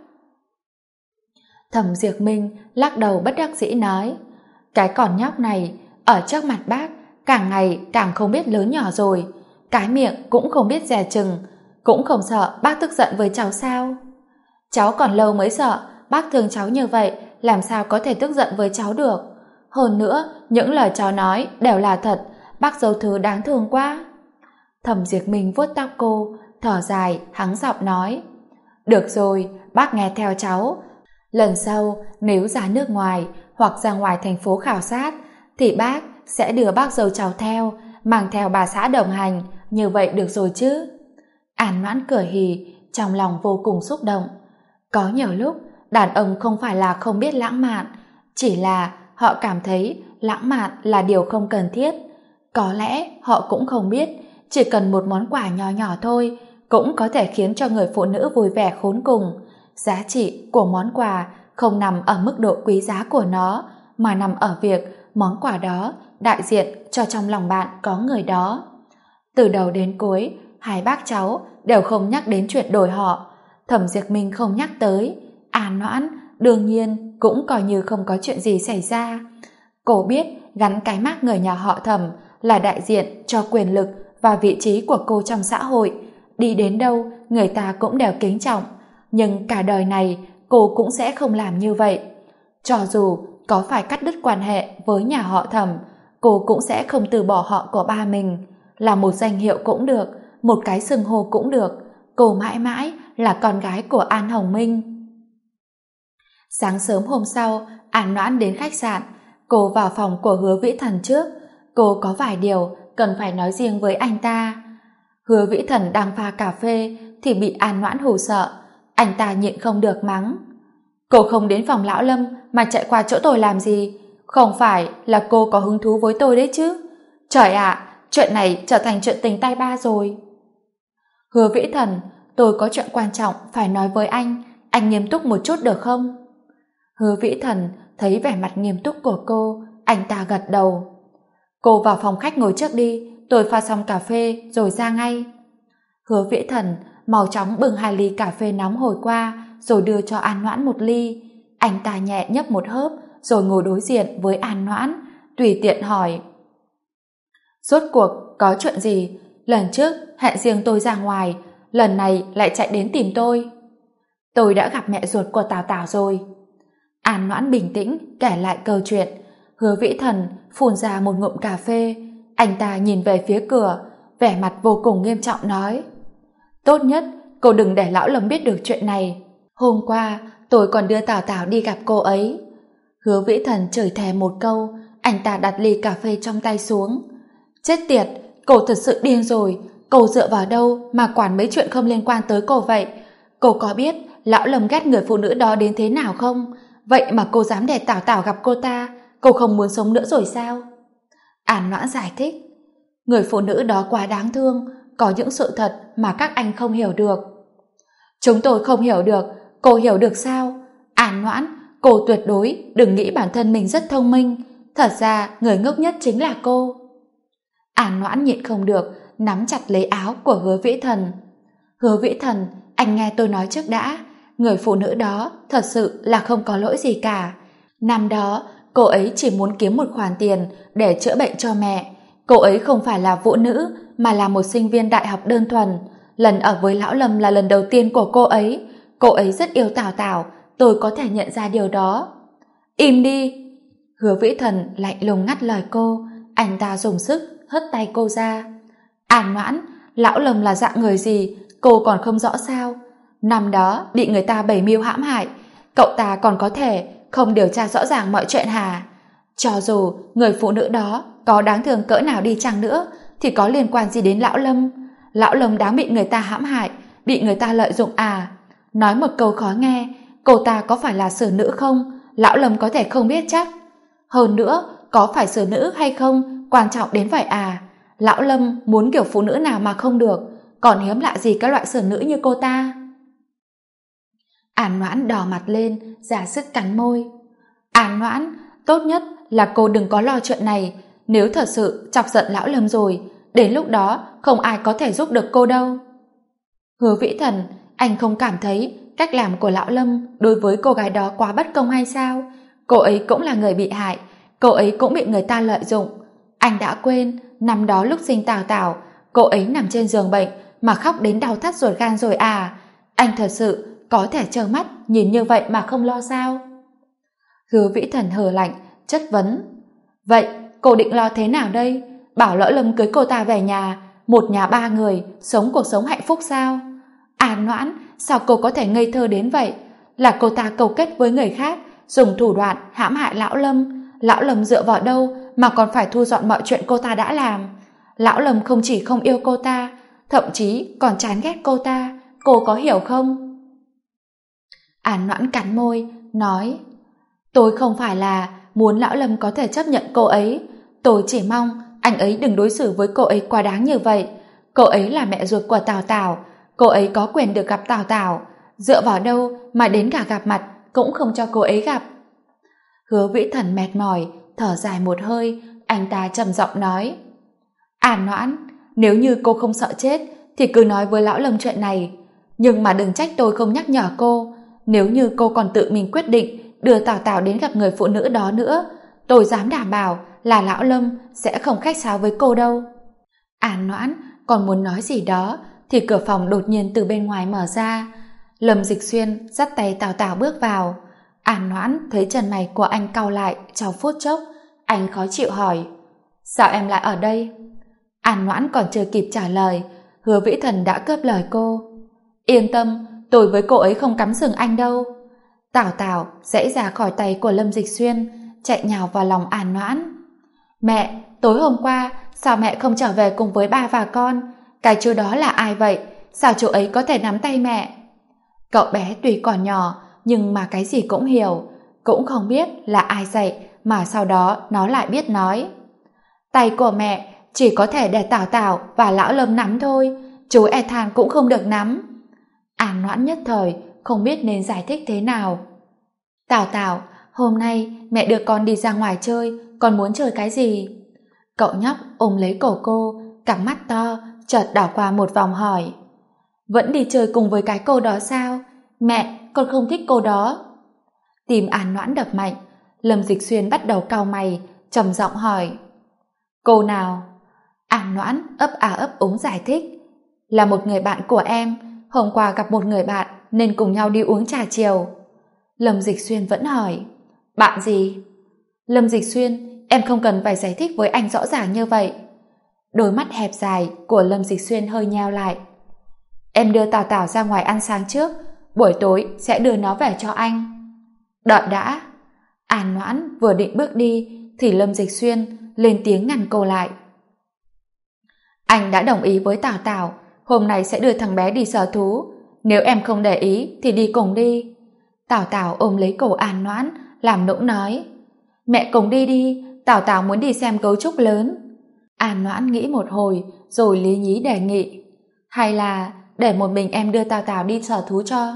Speaker 1: Thẩm Diệp Minh lắc đầu bất đắc dĩ nói: cái con nhóc này ở trước mặt bác càng ngày càng không biết lớn nhỏ rồi, cái miệng cũng không biết dè chừng, cũng không sợ bác tức giận với cháu sao? Cháu còn lâu mới sợ, bác thương cháu như vậy làm sao có thể tức giận với cháu được. Hơn nữa, những lời cháu nói đều là thật, bác dâu thứ đáng thương quá. Thẩm Diệp Minh vuốt tóc cô, thở dài, hắng giọng nói: được rồi, bác nghe theo cháu. Lần sau nếu ra nước ngoài hoặc ra ngoài thành phố khảo sát thì bác sẽ đưa bác dâu cháu theo, mang theo bà xã đồng hành, như vậy được rồi chứ? An Noãn cười hì, trong lòng vô cùng xúc động. Có nhiều lúc đàn ông không phải là không biết lãng mạn, chỉ là họ cảm thấy lãng mạn là điều không cần thiết. Có lẽ họ cũng không biết chỉ cần một món quà nhỏ nhỏ thôi cũng có thể khiến cho người phụ nữ vui vẻ khốn cùng. giá trị của món quà không nằm ở mức độ quý giá của nó, mà nằm ở việc món quà đó đại diện cho trong lòng bạn có người đó. Từ đầu đến cuối, hai bác cháu đều không nhắc đến chuyện đổi họ. Thẩm Diệp Minh không nhắc tới, An Noãn đương nhiên cũng coi như không có chuyện gì xảy ra. Cô biết gắn cái mác người nhà họ Thẩm là đại diện cho quyền lực và vị trí của cô trong xã hội. Đi đến đâu, người ta cũng đều kính trọng. Nhưng cả đời này, cô cũng sẽ không làm như vậy. Cho dù có phải cắt đứt quan hệ với nhà họ Thẩm, cô cũng sẽ không từ bỏ họ của ba mình. Là một danh hiệu cũng được, một cái xưng hô cũng được. Cô mãi mãi là con gái của An Hồng Minh. Sáng sớm hôm sau, An Noãn đến khách sạn. Cô vào phòng của Hứa Vĩ Thần trước. Cô có vài điều cần phải nói riêng với anh ta. Hứa Vĩ Thần đang pha cà phê thì bị An Noãn hù sợ. Anh ta nhịn không được mắng. Cô không đến phòng lão Lâm mà chạy qua chỗ tôi làm gì? Không phải là cô có hứng thú với tôi đấy chứ? Trời ạ, chuyện này trở thành chuyện tình tay ba rồi. Hứa Vĩ Thần, tôi có chuyện quan trọng phải nói với anh nghiêm túc một chút được không? Hứa Vĩ Thần thấy vẻ mặt nghiêm túc của cô, anh ta gật đầu. Cô vào phòng khách ngồi trước đi, tôi pha xong cà phê rồi ra ngay. Hứa Vĩ Thần mau chóng bưng 2 ly cà phê nóng hồi qua rồi đưa cho An Noãn 1 ly. Anh ta nhẹ nhấp một hớp rồi ngồi đối diện với An Noãn, tùy tiện hỏi. Rốt cuộc có chuyện gì? Lần trước hẹn riêng tôi ra ngoài, lần này lại chạy đến tìm tôi. Tôi đã gặp mẹ ruột của Tào Tào rồi. An Noãn bình tĩnh kể lại câu chuyện. Hứa Vĩ Thần phun ra một ngụm cà phê. Anh ta nhìn về phía cửa, vẻ mặt vô cùng nghiêm trọng nói. Tốt nhất cô đừng để lão Lâm biết được chuyện này. Hôm qua tôi còn đưa Tào Tào đi gặp cô ấy. Hứa Vĩ Thần chửi thề một câu, anh ta đặt ly cà phê trong tay xuống. Chết tiệt, cô thật sự điên rồi. Cô dựa vào đâu mà quản mấy chuyện không liên quan tới cô vậy? Cô có biết lão Lâm ghét người phụ nữ đó đến thế nào không? Vậy mà cô dám để Tào Tào gặp cô ta, cô không muốn sống nữa rồi sao? An Noãn giải thích. Người phụ nữ đó quá đáng thương, có những sự thật mà các anh không hiểu được. Chúng tôi không hiểu được, cô hiểu được sao? An Noãn, cô tuyệt đối đừng nghĩ bản thân mình rất thông minh. Thật ra người ngốc nhất chính là cô. An Noãn nhịn không được, nắm chặt lấy áo của Hứa Vĩ Thần. Hứa Vĩ Thần, anh nghe tôi nói trước đã. Người phụ nữ đó thật sự là không có lỗi gì cả. Năm đó, cô ấy chỉ muốn kiếm một khoản tiền để chữa bệnh cho mẹ. Cô ấy không phải là vũ nữ, mà là một sinh viên đại học đơn thuần. Lần ở với lão Lâm là lần đầu tiên của cô ấy. Cô ấy rất yêu Tào Tào, tôi có thể nhận ra điều đó. Im đi! Hứa Vĩ Thần lạnh lùng ngắt lời cô. Anh ta dùng sức hất tay cô ra. An Noãn, lão Lâm là dạng người gì cô còn không rõ sao? Năm đó bị người ta bày mưu hãm hại, cậu ta còn có thể không điều tra rõ ràng mọi chuyện hả? Cho dù người phụ nữ đó có đáng thương cỡ nào đi chăng nữa thì có liên quan gì đến lão Lâm? Lão Lâm đáng bị người ta hãm hại, bị người ta lợi dụng à? Nói một câu khó nghe, cô ta có phải là xử nữ không? Lão Lâm có thể không biết chắc. Hơn nữa, có phải xử nữ hay không quan trọng đến vậy à? Lão Lâm muốn kiểu phụ nữ nào mà không được, còn hiếm lạ gì cái loại xử nữ như cô ta? An Noãn đỏ mặt lên, ra sức cắn môi. An Noãn, tốt nhất là cô đừng có lo chuyện này. Nếu thật sự chọc giận lão Lâm rồi, đến lúc đó không ai có thể giúp được cô đâu. Hứa Vĩ Thần, anh không cảm thấy cách làm của lão Lâm đối với cô gái đó quá bất công hay sao? Cô ấy cũng là người bị hại, cô ấy cũng bị người ta lợi dụng. Anh đã quên, năm đó lúc sinh Tào Tào, cô ấy nằm trên giường bệnh mà khóc đến đau thắt ruột gan rồi à? Anh thật sự có thể trơ mắt nhìn như vậy mà không lo sao? Hứa Vĩ Thần hừ lạnh, chất vấn. Vậy cô định lo thế nào đây? Bảo lão Lâm cưới cô ta về nhà, một nhà 3 người, sống cuộc sống hạnh phúc sao? An Noãn, sao cô có thể ngây thơ đến vậy? Là cô ta câu kết với người khác, dùng thủ đoạn hãm hại lão Lâm. Lão Lâm dựa vào đâu mà còn phải thu dọn mọi chuyện cô ta đã làm? Lão Lâm không chỉ không yêu cô ta, thậm chí còn chán ghét cô ta, cô có hiểu không? An Noãn cắn môi, nói. Tôi không phải là muốn lão Lâm có thể chấp nhận cô ấy, tôi chỉ mong anh ấy đừng đối xử với cô ấy quá đáng như vậy. Cô ấy là mẹ ruột của Tào Tào, cô ấy có quyền được gặp Tào Tào. dựa vào đâu mà đến cả gặp mặt cũng không cho cô ấy gặp. Hứa Vĩ Thần mệt mỏi, thở dài một hơi, anh ta trầm giọng nói: An Noãn, nếu như cô không sợ chết thì cứ nói với lão Lâm chuyện này, nhưng mà đừng trách tôi không nhắc nhở cô. Nếu như cô còn tự mình quyết định đưa Tào Tào đến gặp người phụ nữ đó nữa, tôi dám đảm bảo là lão Lâm sẽ không khách sáo với cô đâu. An Noãn còn muốn nói gì đó thì cửa phòng đột nhiên từ bên ngoài mở ra. Lâm Dịch Xuyên dắt tay Tào Tào bước vào. An Noãn thấy chân mày của anh cau lại trong phút chốc, anh khó chịu hỏi: Sao em lại ở đây? An Noãn còn chưa kịp trả lời, Hứa Vĩ Thần đã cướp lời cô: Yên tâm, tôi với cô ấy không cắm sừng anh đâu. Tào Tào giãy ra khỏi tay của Lâm Dịch Xuyên, chạy nhào vào lòng An Noãn. Mẹ, tối hôm qua sao mẹ không trở về cùng với ba và con? Cái chú đó là ai vậy? Sao chú ấy có thể nắm tay mẹ? Cậu bé tuy còn nhỏ nhưng mà cái gì cũng hiểu, cũng không biết là ai dạy mà sau đó nó lại biết nói. Tay của mẹ chỉ có thể để Tào Tào và lão Lâm nắm thôi, chú Ethan cũng không được nắm. An Noãn nhất thời không biết nên giải thích thế nào. Tào Tào, hôm nay mẹ đưa con đi ra ngoài chơi, con muốn chơi cái gì? Cậu nhóc ôm lấy cổ cô, cặp mắt to chợt đảo qua một vòng hỏi. Vẫn đi chơi cùng với cái cô đó sao? Mẹ, con không thích cô đó. Tim An Noãn đập mạnh. Lâm Dịch Xuyên bắt đầu cau mày, trầm giọng hỏi: Cô nào? An Noãn ấp à ấp úng giải thích: Là một người bạn của em, hôm qua gặp một người bạn nên cùng nhau đi uống trà chiều. Lâm Dịch Xuyên vẫn hỏi: Bạn gì? Lâm Dịch Xuyên, em không cần phải giải thích với anh rõ ràng như vậy. Đôi mắt hẹp dài của Lâm Dịch Xuyên hơi nheo lại. Em đưa Tào Tào ra ngoài ăn sáng trước, buổi tối sẽ đưa nó về cho anh. Đợi đã. An Noãn vừa định bước đi thì Lâm Dịch Xuyên lên tiếng ngăn cô lại. Anh đã đồng ý với Tào Tào, hôm nay sẽ đưa thằng bé đi sở thú. Nếu em không để ý thì đi cùng đi. Tào Tào ôm lấy cổ An Noãn, làm nũng nói: Mẹ cùng đi đi, Tào Tào muốn đi xem gấu trúc lớn. An Noãn nghĩ một hồi rồi lý nhí đề nghị: Hay là để một mình em đưa Tào Tào đi sở thú cho?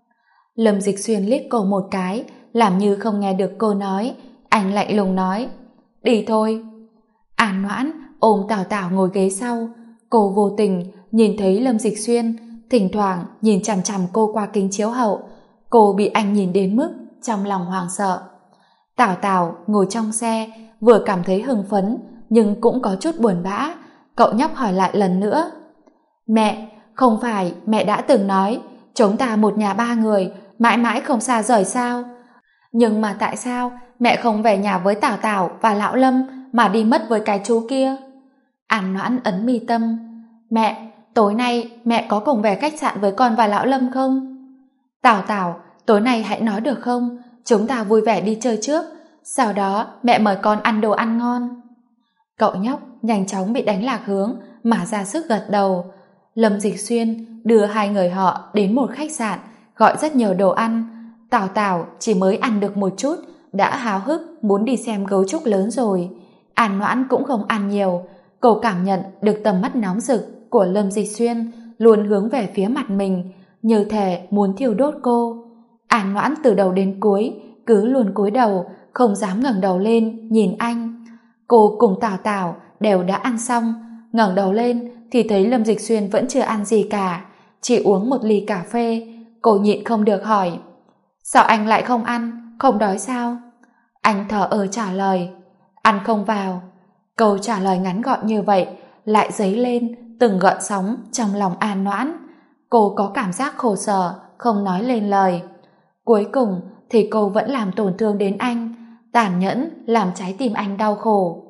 Speaker 1: Lâm Dịch Xuyên liếc cô một cái, làm như không nghe được cô nói. Anh lạnh lùng nói: Đi thôi. An Noãn ôm Tào Tào ngồi ghế sau. Cô vô tình nhìn thấy Lâm Dịch Xuyên thỉnh thoảng nhìn chằm chằm cô qua kính chiếu hậu. Cô bị anh nhìn đến mức trong lòng hoảng sợ. Tào Tào ngồi trong xe, vừa cảm thấy hưng phấn nhưng cũng có chút buồn bã. Cậu nhóc hỏi lại lần nữa: Mẹ, không phải mẹ đã từng nói chúng ta một nhà ba người, mãi mãi không xa rời sao? Nhưng mà tại sao mẹ không về nhà với Tào Tào và lão Lâm mà đi mất với cái chú kia? An Noãn ấn mi tâm: Mẹ, tối nay mẹ có cùng về khách sạn với con và lão Lâm không? Tào Tào, tối nay hãy nói được không? Chúng ta vui vẻ đi chơi trước, sau đó mẹ mời con ăn đồ ăn ngon. Cậu nhóc nhanh chóng bị đánh lạc hướng mà ra sức gật đầu. Lâm Dịch Xuyên đưa hai người họ đến một khách sạn, gọi rất nhiều đồ ăn. Tào Tào chỉ mới ăn được một chút đã háo hức muốn đi xem gấu trúc lớn rồi. An Noãn cũng không ăn nhiều. Cô cảm nhận được tầm mắt nóng rực của Lâm Dịch Xuyên luôn hướng về phía mặt mình, như thể muốn thiêu đốt cô. An Noãn từ đầu đến cuối cứ luôn cúi đầu, không dám ngẩng đầu lên nhìn anh. Cô cùng Tào Tào đều đã ăn xong, ngẩng đầu lên thì thấy Lâm Dịch Xuyên vẫn chưa ăn gì cả, chỉ uống một ly cà phê. Cô nhịn không được hỏi: Sao anh lại không ăn, không đói sao? Anh thở ơ trả lời: Ăn không vào. Câu trả lời ngắn gọn như vậy lại dấy lên từng gợn sóng trong lòng An Noãn. Cô có cảm giác khổ sở, không nói lên lời. Cuối cùng thì cô vẫn làm tổn thương đến anh, tàn nhẫn làm trái tim anh đau khổ.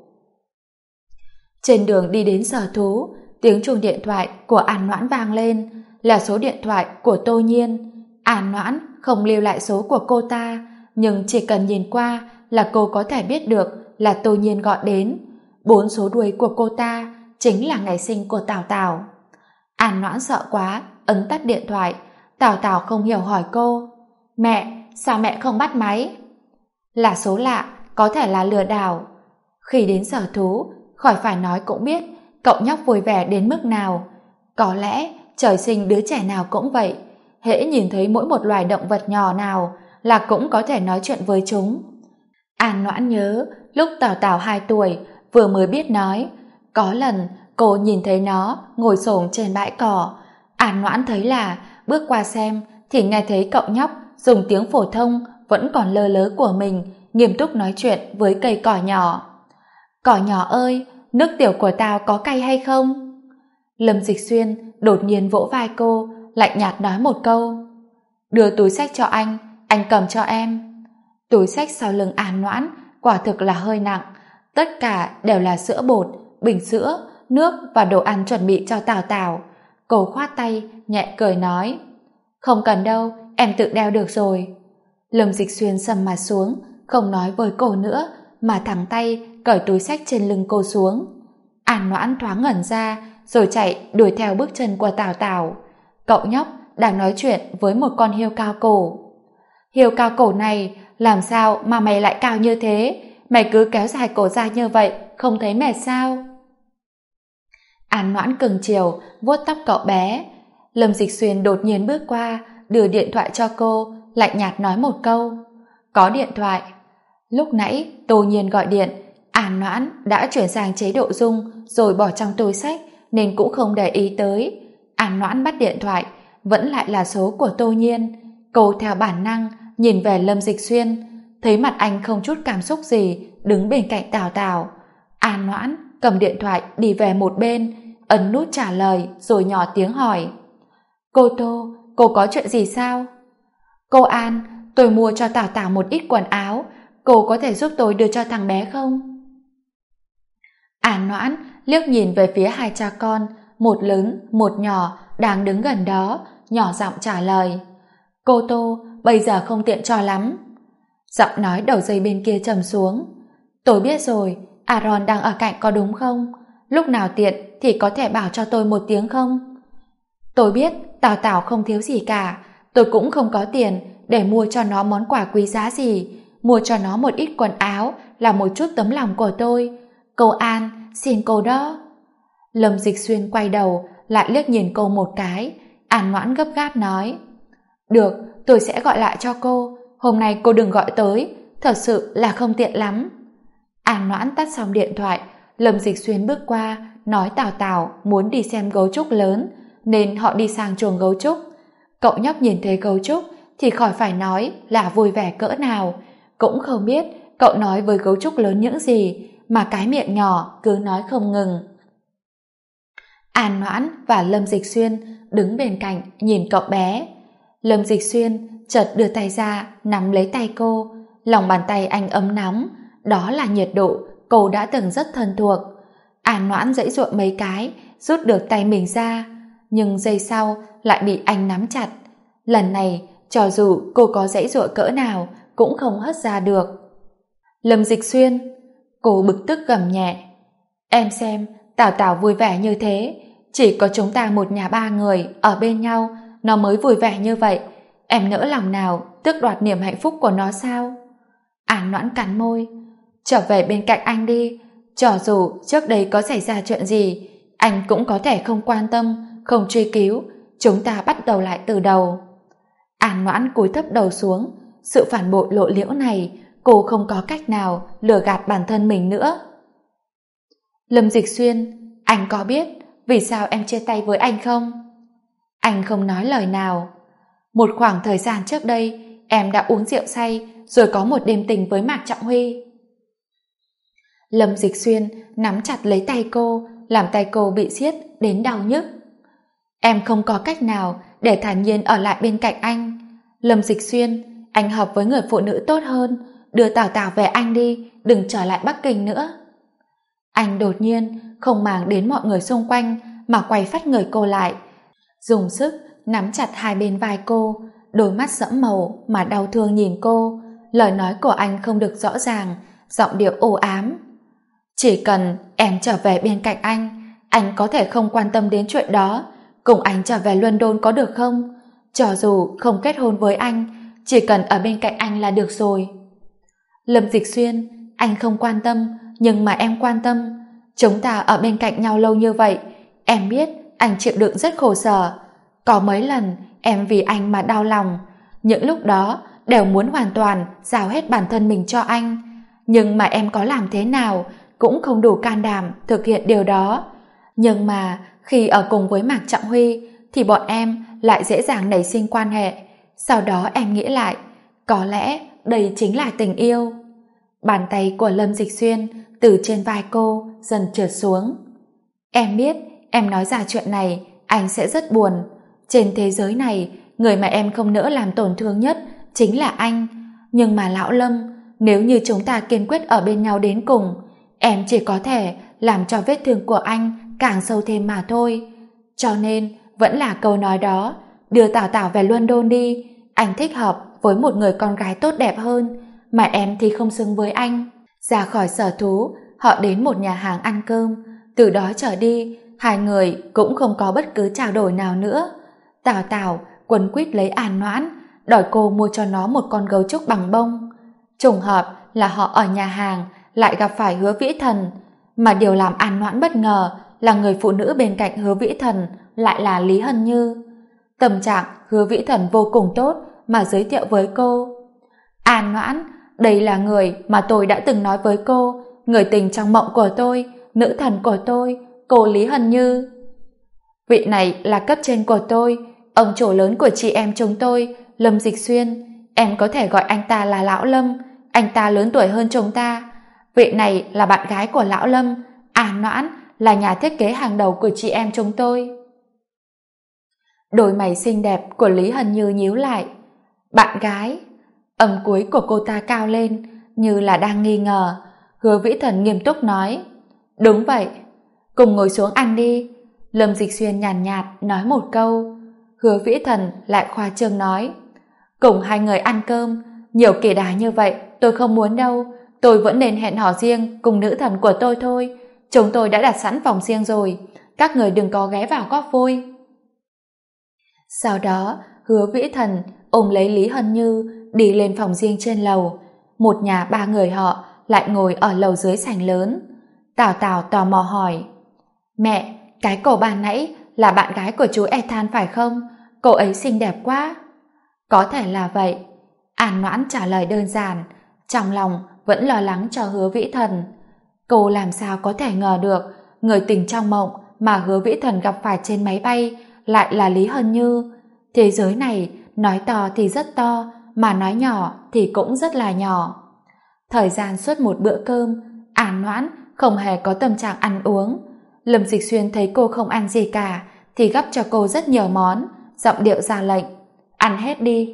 Speaker 1: Trên đường đi đến sở thú, tiếng chuông điện thoại của An Noãn vang lên, là số điện thoại của Tô Nhiên. An Noãn không lưu lại số của cô ta, nhưng chỉ cần nhìn qua là cô có thể biết được là Tô Nhiên gọi đến. 4 số đuôi của cô ta chính là ngày sinh của Tào Tào. An Noãn sợ quá, ấn tắt điện thoại. Tào Tào không hiểu hỏi cô: Mẹ, sao mẹ không bắt máy? Là số lạ, có thể là lừa đảo. Khi đến sở thú, khỏi phải nói cũng biết cậu nhóc vui vẻ đến mức nào. Có lẽ trời sinh đứa trẻ nào cũng vậy. hễ nhìn thấy mỗi một loài động vật nhỏ nào là cũng có thể nói chuyện với chúng. An Noãn nhớ lúc Tào Tào 2 tuổi vừa mới biết nói, có lần cô nhìn thấy nó ngồi xổm trên bãi cỏ. An Noãn thấy là bước qua xem thì nghe thấy cậu nhóc dùng tiếng phổ thông vẫn còn lơ lớ của mình nghiêm túc nói chuyện với cây cỏ nhỏ. Cỏ nhỏ ơi, nước tiểu của tao có cay hay không? Lâm Dịch Xuyên đột nhiên vỗ vai cô, lạnh nhạt nói một câu. Đưa túi xách cho anh cầm cho em. Túi xách sau lưng An Noãn quả thực là hơi nặng, tất cả đều là sữa bột, bình sữa, nước và đồ ăn chuẩn bị cho Tào Tào. Cô khoát tay, nhẹ cười nói, không cần đâu, em tự đeo được rồi. Lâm Dịch Xuyên sầm mặt xuống, không nói với cô nữa, mà thẳng tay cởi túi xách trên lưng cô xuống. An Noãn thoáng ngẩn ra, rồi chạy đuổi theo bước chân của Tào Tào. Cậu nhóc đang nói chuyện với một con hươu cao cổ. Hươu cao cổ này, làm sao mà mày lại cao như thế? Mày cứ kéo dài cổ ra như vậy, không thấy mệt sao? An Noãn cưng chiều vuốt tóc cậu bé. Lâm Dịch Xuyên đột nhiên bước qua, đưa điện thoại cho cô, lạnh nhạt nói một câu. Có điện thoại. Lúc nãy Tô Nhiên gọi điện, An Noãn đã chuyển sang chế độ rung rồi bỏ trong túi xách nên cũng không để ý tới. An Noãn bắt điện thoại, vẫn lại là số của Tô Nhiên. Cô theo bản năng nhìn về Lâm Dịch Xuyên, thấy mặt anh không chút cảm xúc gì, đứng bên cạnh Tào Tào. An Noãn cầm điện thoại đi về một bên, ấn nút trả lời rồi nhỏ tiếng hỏi. Cô Tô, cô có chuyện gì sao? Cô An, tôi mua cho Tào Tào một ít quần áo, cô có thể giúp tôi đưa cho thằng bé không? An Noãn liếc nhìn về phía hai cha con, một lớn, một nhỏ, đang đứng gần đó, nhỏ giọng trả lời. Cô Tô, bây giờ không tiện cho lắm. Giọng nói đầu dây bên kia trầm xuống. Tôi biết rồi, Aaron đang ở cạnh có đúng không? Lúc nào tiện thì có thể bảo cho tôi một tiếng không? Tôi biết Tào Tào không thiếu gì cả, tôi cũng không có tiền để mua cho nó món quà quý giá gì. Mua cho nó một ít quần áo là một chút tấm lòng của tôi. Cô An, xin cô đó. Lâm Dịch Xuyên quay đầu lại liếc nhìn cô một cái. An Noãn gấp gáp nói, được, tôi sẽ gọi lại cho cô. Hôm nay cô đừng gọi tới, thật sự là không tiện lắm. An Noãn tắt xong điện thoại. Lâm Dịch Xuyên bước qua, nói Tào Tào muốn đi xem gấu trúc lớn, nên họ đi sang chuồng gấu trúc. Cậu nhóc nhìn thấy gấu trúc thì khỏi phải nói là vui vẻ cỡ nào. Cũng không biết cậu nói với gấu trúc lớn những gì mà cái miệng nhỏ cứ nói không ngừng. An Noãn và Lâm Dịch Xuyên đứng bên cạnh nhìn cậu bé. Lâm Dịch Xuyên chợt đưa tay ra nắm lấy tay cô. Lòng bàn tay anh ấm nóng, đó là nhiệt độ cô đã từng rất thân thuộc. An Noãn giãy giụa mấy cái rút được tay mình ra, nhưng giây sau lại bị anh nắm chặt. Lần này cho dù cô có giãy giụa cỡ nào cũng không hất ra được. Lâm Dịch Xuyên, cô bực tức gầm nhẹ. Em xem, Tào Tào vui vẻ như thế, chỉ có chúng ta một nhà ba người ở bên nhau nó mới vui vẻ như vậy. Em nỡ lòng nào tước đoạt niềm hạnh phúc của nó sao? An Noãn cắn môi. Trở về bên cạnh anh đi, cho dù trước đây có xảy ra chuyện gì anh cũng có thể không quan tâm, không truy cứu. Chúng ta bắt đầu lại từ đầu. An Noãn cúi thấp đầu xuống. Sự phản bội lộ liễu này cô không có cách nào lừa gạt bản thân mình nữa. Lâm Dịch Xuyên, anh có biết vì sao em chia tay với anh không? Anh không nói lời nào. Một khoảng thời gian trước đây em đã uống rượu say rồi có một đêm tình với Mạc Trọng Huy. Lâm Dịch Xuyên nắm chặt lấy tay cô, làm tay cô bị siết đến đau nhức. Em không có cách nào để thản nhiên ở lại bên cạnh anh. Lâm Dịch Xuyên, anh hợp với người phụ nữ tốt hơn, đưa Tào Tào về anh đi, đừng trở lại Bắc Kinh nữa. Anh đột nhiên không màng đến mọi người xung quanh mà quay phát người cô lại, dùng sức nắm chặt hai bên vai cô, đôi mắt sẫm màu mà đau thương nhìn cô. Lời nói của anh không được rõ ràng, giọng điệu u ám. Chỉ cần em trở về bên cạnh anh có thể không quan tâm đến chuyện đó. Cùng anh trở về London có được không? Cho dù không kết hôn với anh, chỉ cần ở bên cạnh anh là được rồi. Lâm Dịch Xuyên, anh không quan tâm, nhưng mà em quan tâm. Chúng ta ở bên cạnh nhau lâu như vậy, em biết anh chịu đựng rất khổ sở. Có mấy lần em vì anh mà đau lòng. Những lúc đó đều muốn hoàn toàn giao hết bản thân mình cho anh. Nhưng mà em có làm thế nào cũng không đủ can đảm thực hiện điều đó. Nhưng mà khi ở cùng với Mạc Trọng Huy thì bọn em lại dễ dàng nảy sinh quan hệ. Sau đó em nghĩ lại, có lẽ đây chính là tình yêu. Bàn tay của Lâm Dịch Xuyên từ trên vai cô dần trượt xuống. Em biết em nói ra chuyện này anh sẽ rất buồn. Trên thế giới này, người mà em không nỡ làm tổn thương nhất chính là anh. Nhưng mà Lão Lâm, nếu như chúng ta kiên quyết ở bên nhau đến cùng, em chỉ có thể làm cho vết thương của anh càng sâu thêm mà thôi. Cho nên vẫn là câu nói đó, đưa Tảo Tảo về London đi. Anh thích hợp với một người con gái tốt đẹp hơn, mà em thì không xứng với anh. Ra khỏi sở thú, họ đến một nhà hàng ăn cơm. Từ đó trở đi, hai người cũng không có bất cứ trao đổi nào nữa. Tảo Tảo quấn quýt lấy An Noãn, đòi cô mua cho nó một con gấu trúc bằng bông. Trùng hợp là họ ở nhà hàng lại gặp phải Hứa Vĩ Thần, mà điều làm An Noãn bất ngờ là người phụ nữ bên cạnh Hứa Vĩ Thần lại là Lý Hân Như. Tâm trạng Hứa Vĩ Thần vô cùng tốt mà giới thiệu với cô. An Noãn, đây là người mà tôi đã từng nói với cô, người tình trong mộng của tôi, nữ thần của tôi, cô Lý Hân Như. Vị này là cấp trên của tôi, ông chủ lớn của chị em chúng tôi, Lâm Dịch Xuyên. Em có thể gọi anh ta là Lão Lâm, anh ta lớn tuổi hơn chúng ta. Vị này là bạn gái của Lão Lâm, An Noãn là nhà thiết kế hàng đầu của chị em chúng tôi. Đôi mày xinh đẹp của Lý Hân Như nhíu lại. Bạn gái? Âm cuối của cô ta cao lên, như là đang nghi ngờ. Hứa Vĩ Thần nghiêm túc nói. Đúng vậy. Cùng ngồi xuống ăn đi. Lâm Dịch Xuyên nhàn nhạt nói một câu. Hứa Vĩ Thần lại khoa trương nói. Cùng hai người ăn cơm, nhiều kỳ đà như vậy tôi không muốn đâu. Tôi vẫn nên hẹn hò riêng cùng nữ thần của tôi thôi. Chúng tôi đã đặt sẵn phòng riêng rồi. Các người đừng có ghé vào góp vui. Sau đó, Hứa Vĩ Thần ôm lấy Lý Hân Như đi lên phòng riêng trên lầu. Một nhà ba người họ lại ngồi ở lầu dưới sảnh lớn. Tảo Tảo tò mò hỏi. Mẹ, cái cậu ban nãy là bạn gái của chú Ethan phải không? Cô ấy xinh đẹp quá. Có thể là vậy. An Noãn trả lời đơn giản, trong lòng vẫn lo lắng cho Hứa Vĩ Thần. Cô làm sao có thể ngờ được người tình trong mộng mà Hứa Vĩ Thần gặp phải trên máy bay lại là Lý Hân Như. Thế giới này nói to thì rất to, mà nói nhỏ thì cũng rất là nhỏ. Thời gian suốt một bữa cơm, An Noãn không hề có tâm trạng ăn uống. Lâm Dịch Xuyên thấy cô không ăn gì cả thì gắp cho cô rất nhiều món, giọng điệu ra lệnh. Ăn hết đi.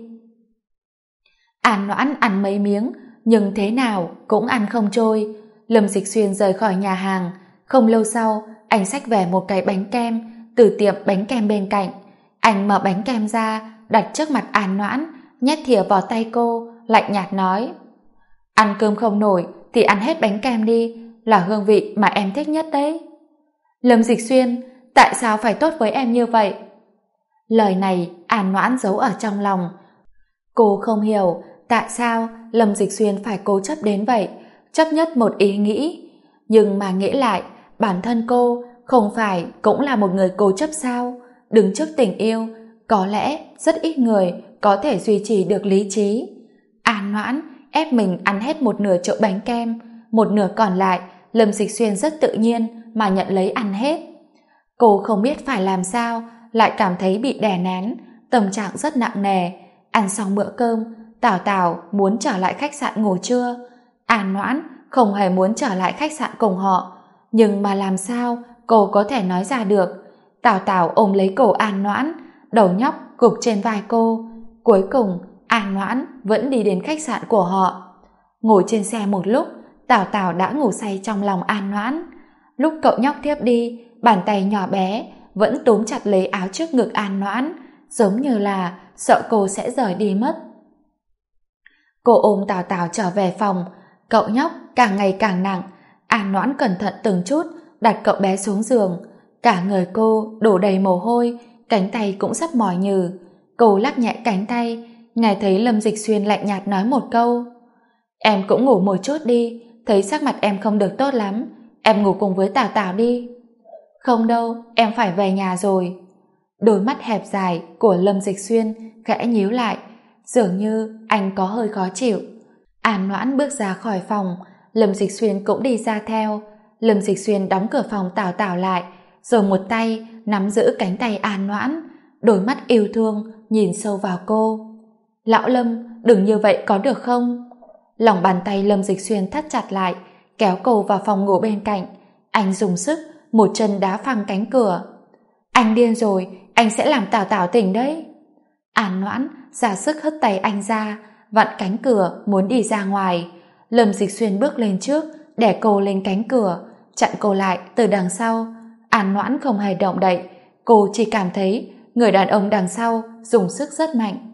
Speaker 1: An Noãn ăn mấy miếng, nhưng thế nào cũng ăn không trôi. Lâm Dịch Xuyên rời khỏi nhà hàng. Không lâu sau, anh xách về một cái bánh kem từ tiệm bánh kem bên cạnh. Anh mở bánh kem ra, đặt trước mặt An Noãn, nhét thìa vào tay cô, lạnh nhạt nói. Ăn cơm không nổi thì ăn hết bánh kem đi, là hương vị mà em thích nhất đấy. Lâm Dịch Xuyên, tại sao phải tốt với em như vậy? Lời này An Noãn giấu ở trong lòng. Cô không hiểu tại sao Lâm Dịch Xuyên phải cố chấp đến vậy, chấp nhất một ý nghĩ. Nhưng mà nghĩ lại, bản thân cô không phải cũng là một người cố chấp sao? Đứng trước tình yêu, có lẽ rất ít người có thể duy trì được lý trí. An Noãn ép mình ăn hết một nửa chỗ bánh kem, một nửa còn lại Lâm Dịch Xuyên rất tự nhiên mà nhận lấy ăn hết. Cô không biết phải làm sao, lại cảm thấy bị đè nén, tâm trạng rất nặng nề. Ăn xong bữa cơm, Tảo Tảo muốn trở lại khách sạn ngủ trưa. An Noãn không hề muốn trở lại khách sạn cùng họ, nhưng mà làm sao cô có thể nói ra được. Tảo Tảo ôm lấy cổ An Noãn, đầu nhóc gục trên vai cô. Cuối cùng An Noãn vẫn đi đến khách sạn của họ. Ngồi trên xe một lúc, Tảo Tảo đã ngủ say trong lòng An Noãn. Lúc cậu nhóc thiếp đi, bàn tay nhỏ bé vẫn túm chặt lấy áo trước ngực An Noãn, giống như là sợ cô sẽ rời đi mất. Cô ôm Tảo Tảo trở về phòng. Cậu nhóc càng ngày càng nặng. An Noãn cẩn thận từng chút đặt cậu bé xuống giường. Cả người cô đổ đầy mồ hôi, cánh tay cũng sắp mỏi nhừ. Cô lắc nhẹ cánh tay, nghe thấy Lâm Dịch Xuyên lạnh nhạt nói một câu. Em cũng ngủ một chút đi, thấy sắc mặt em không được tốt lắm, em ngủ cùng với Tảo Tảo đi. Không đâu, em phải về nhà rồi. Đôi mắt hẹp dài của Lâm Dịch Xuyên khẽ nhíu lại, dường như anh có hơi khó chịu. An Noãn bước ra khỏi phòng, Lâm Dịch Xuyên cũng đi ra theo. Lâm Dịch Xuyên đóng cửa phòng tào tào lại, rồi một tay nắm giữ cánh tay An Noãn, đôi mắt yêu thương nhìn sâu vào cô. Lão Lâm, đừng như vậy có được không? Lòng bàn tay Lâm Dịch Xuyên thắt chặt lại, kéo cô vào phòng ngủ bên cạnh. Anh dùng sức, một chân đá phăng cánh cửa. Anh điên rồi, anh sẽ làm Tào Tào tỉnh đấy. An Noãn ra sức hất tay anh ra, vặn cánh cửa muốn đi ra ngoài. Lâm Dịch Xuyên bước lên trước, đè cô lên cánh cửa, chặn cô lại từ đằng sau. An Noãn không hề động đậy, cô chỉ cảm thấy người đàn ông đằng sau dùng sức rất mạnh.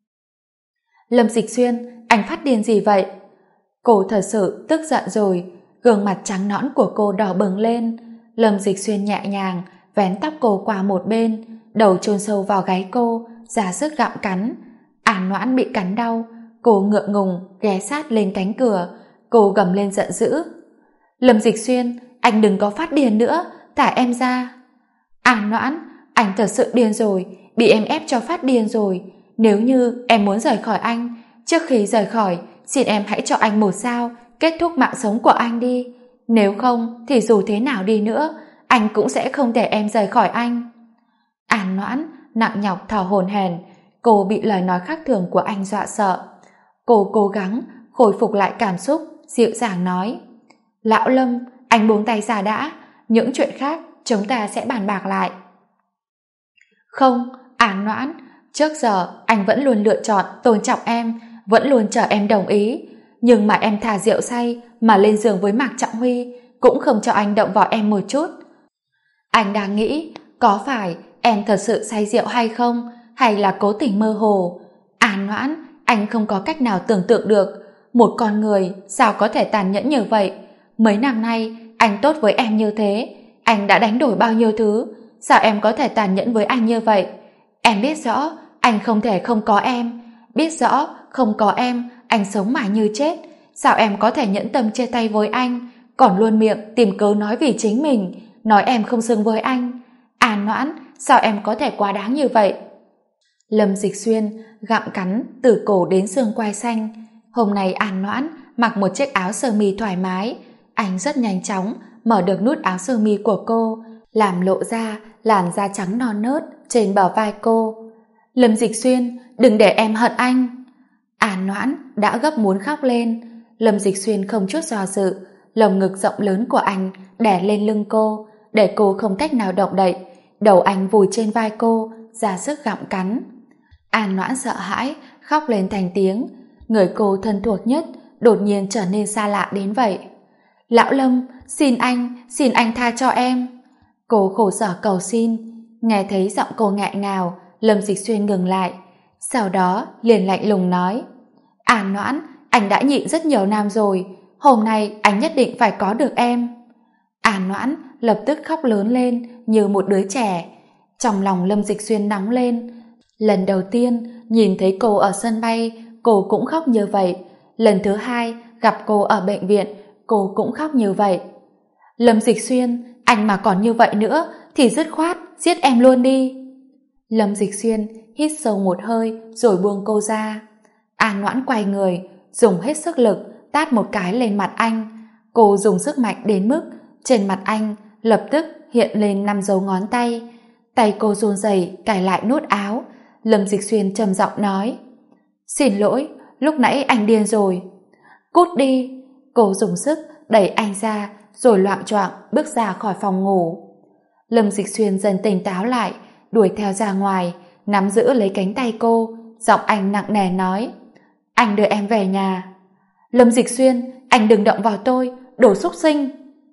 Speaker 1: Lâm Dịch Xuyên, anh phát điên gì vậy? Cô thật sự tức giận rồi, gương mặt trắng nõn của cô đỏ bừng lên. Lâm Dịch Xuyên nhẹ nhàng vén tóc cô qua một bên, đầu chôn sâu vào gáy cô, ra sức gặm cắn. An Noãn bị cắn đau, cô ngượng ngùng ghé sát lên cánh cửa, cô gầm lên giận dữ. Lâm Dịch Xuyên, anh đừng có phát điên nữa, thả em ra. An Noãn, anh thật sự điên rồi, bị em ép cho phát điên rồi. Nếu như em muốn rời khỏi anh, trước khi rời khỏi, xin em hãy cho anh một sao, kết thúc mạng sống của anh đi. Nếu không thì dù thế nào đi nữa, anh cũng sẽ không để em rời khỏi anh. An Noãn nặng nhọc thở hổn hển, cô bị lời nói khác thường của anh dọa sợ. Cô cố gắng khôi phục lại cảm xúc, dịu dàng nói: Lão Lâm, anh buông tay ra đã, những chuyện khác chúng ta sẽ bàn bạc lại. Không, An Noãn, trước giờ anh vẫn luôn lựa chọn tôn trọng em, vẫn luôn chờ em đồng ý, nhưng mà em thả rượu say mà lên giường với Mạc Trọng Huy, cũng không cho anh động vào em một chút. Anh đang nghĩ có phải em thật sự say rượu hay không, hay là cố tình mơ hồ. An Noãn, anh không có cách nào tưởng tượng được một con người sao có thể tàn nhẫn như vậy. Mấy năm nay anh tốt với em như thế, anh đã đánh đổi bao nhiêu thứ, sao em có thể tàn nhẫn với anh như vậy? Em biết rõ anh không thể không có em, biết rõ không có em anh sống mãi như chết, sao em có thể nhẫn tâm chia tay với anh, còn luôn miệng tìm cớ nói vì chính mình, nói em không xứng với anh. An Noãn, sao em có thể quá đáng như vậy? Lâm Dịch Xuyên gặm cắn từ cổ đến xương quai xanh. Hôm nay An Noãn mặc một chiếc áo sơ mi thoải mái, anh rất nhanh chóng mở được nút áo sơ mi của cô, làm lộ ra làn da trắng non nớt trên bờ vai cô. Lâm Dịch Xuyên, đừng để em hận anh. An Noãn đã gấp muốn khóc lên. Lâm Dịch Xuyên không chút do dự, lồng ngực rộng lớn của anh đè lên lưng cô, để cô không cách nào động đậy. Đầu anh vùi trên vai cô, ra sức gặm cắn. An Noãn sợ hãi, khóc lên thành tiếng. Người cô thân thuộc nhất đột nhiên trở nên xa lạ đến vậy. Lão Lâm, xin anh tha cho em. Cô khổ sở cầu xin. Nghe thấy giọng cô nghẹn ngào, Lâm Dịch Xuyên ngừng lại, sau đó liền lạnh lùng nói: An Noãn, anh đã nhịn rất nhiều năm rồi, hôm nay anh nhất định phải có được em. An Noãn lập tức khóc lớn lên như một đứa trẻ. Trong lòng Lâm Dịch Xuyên nóng lên. Lần đầu tiên nhìn thấy cô ở sân bay, cô cũng khóc như vậy. Lần thứ hai gặp cô ở bệnh viện, cô cũng khóc như vậy. Lâm Dịch Xuyên, anh mà còn như vậy nữa thì dứt khoát giết em luôn đi. Lâm Dịch Xuyên hít sâu một hơi rồi buông cô ra. An Noãn quay người, dùng hết sức lực tát một cái lên mặt anh. Cô dùng sức mạnh đến mức trên mặt anh lập tức hiện lên 5 dấu ngón tay. Tay cô run rẩy cài lại nút áo. Lâm Dịch Xuyên trầm giọng nói: Xin lỗi, lúc nãy anh điên rồi. Cút đi. Cô dùng sức đẩy anh ra rồi loạng choạng bước ra khỏi phòng ngủ. Lâm Dịch Xuyên dần tỉnh táo lại, đuổi theo ra ngoài, nắm giữ lấy cánh tay cô, giọng anh nặng nề nói: Anh đưa em về nhà. Lâm Dịch Xuyên, anh đừng động vào tôi, đồ xúc sinh.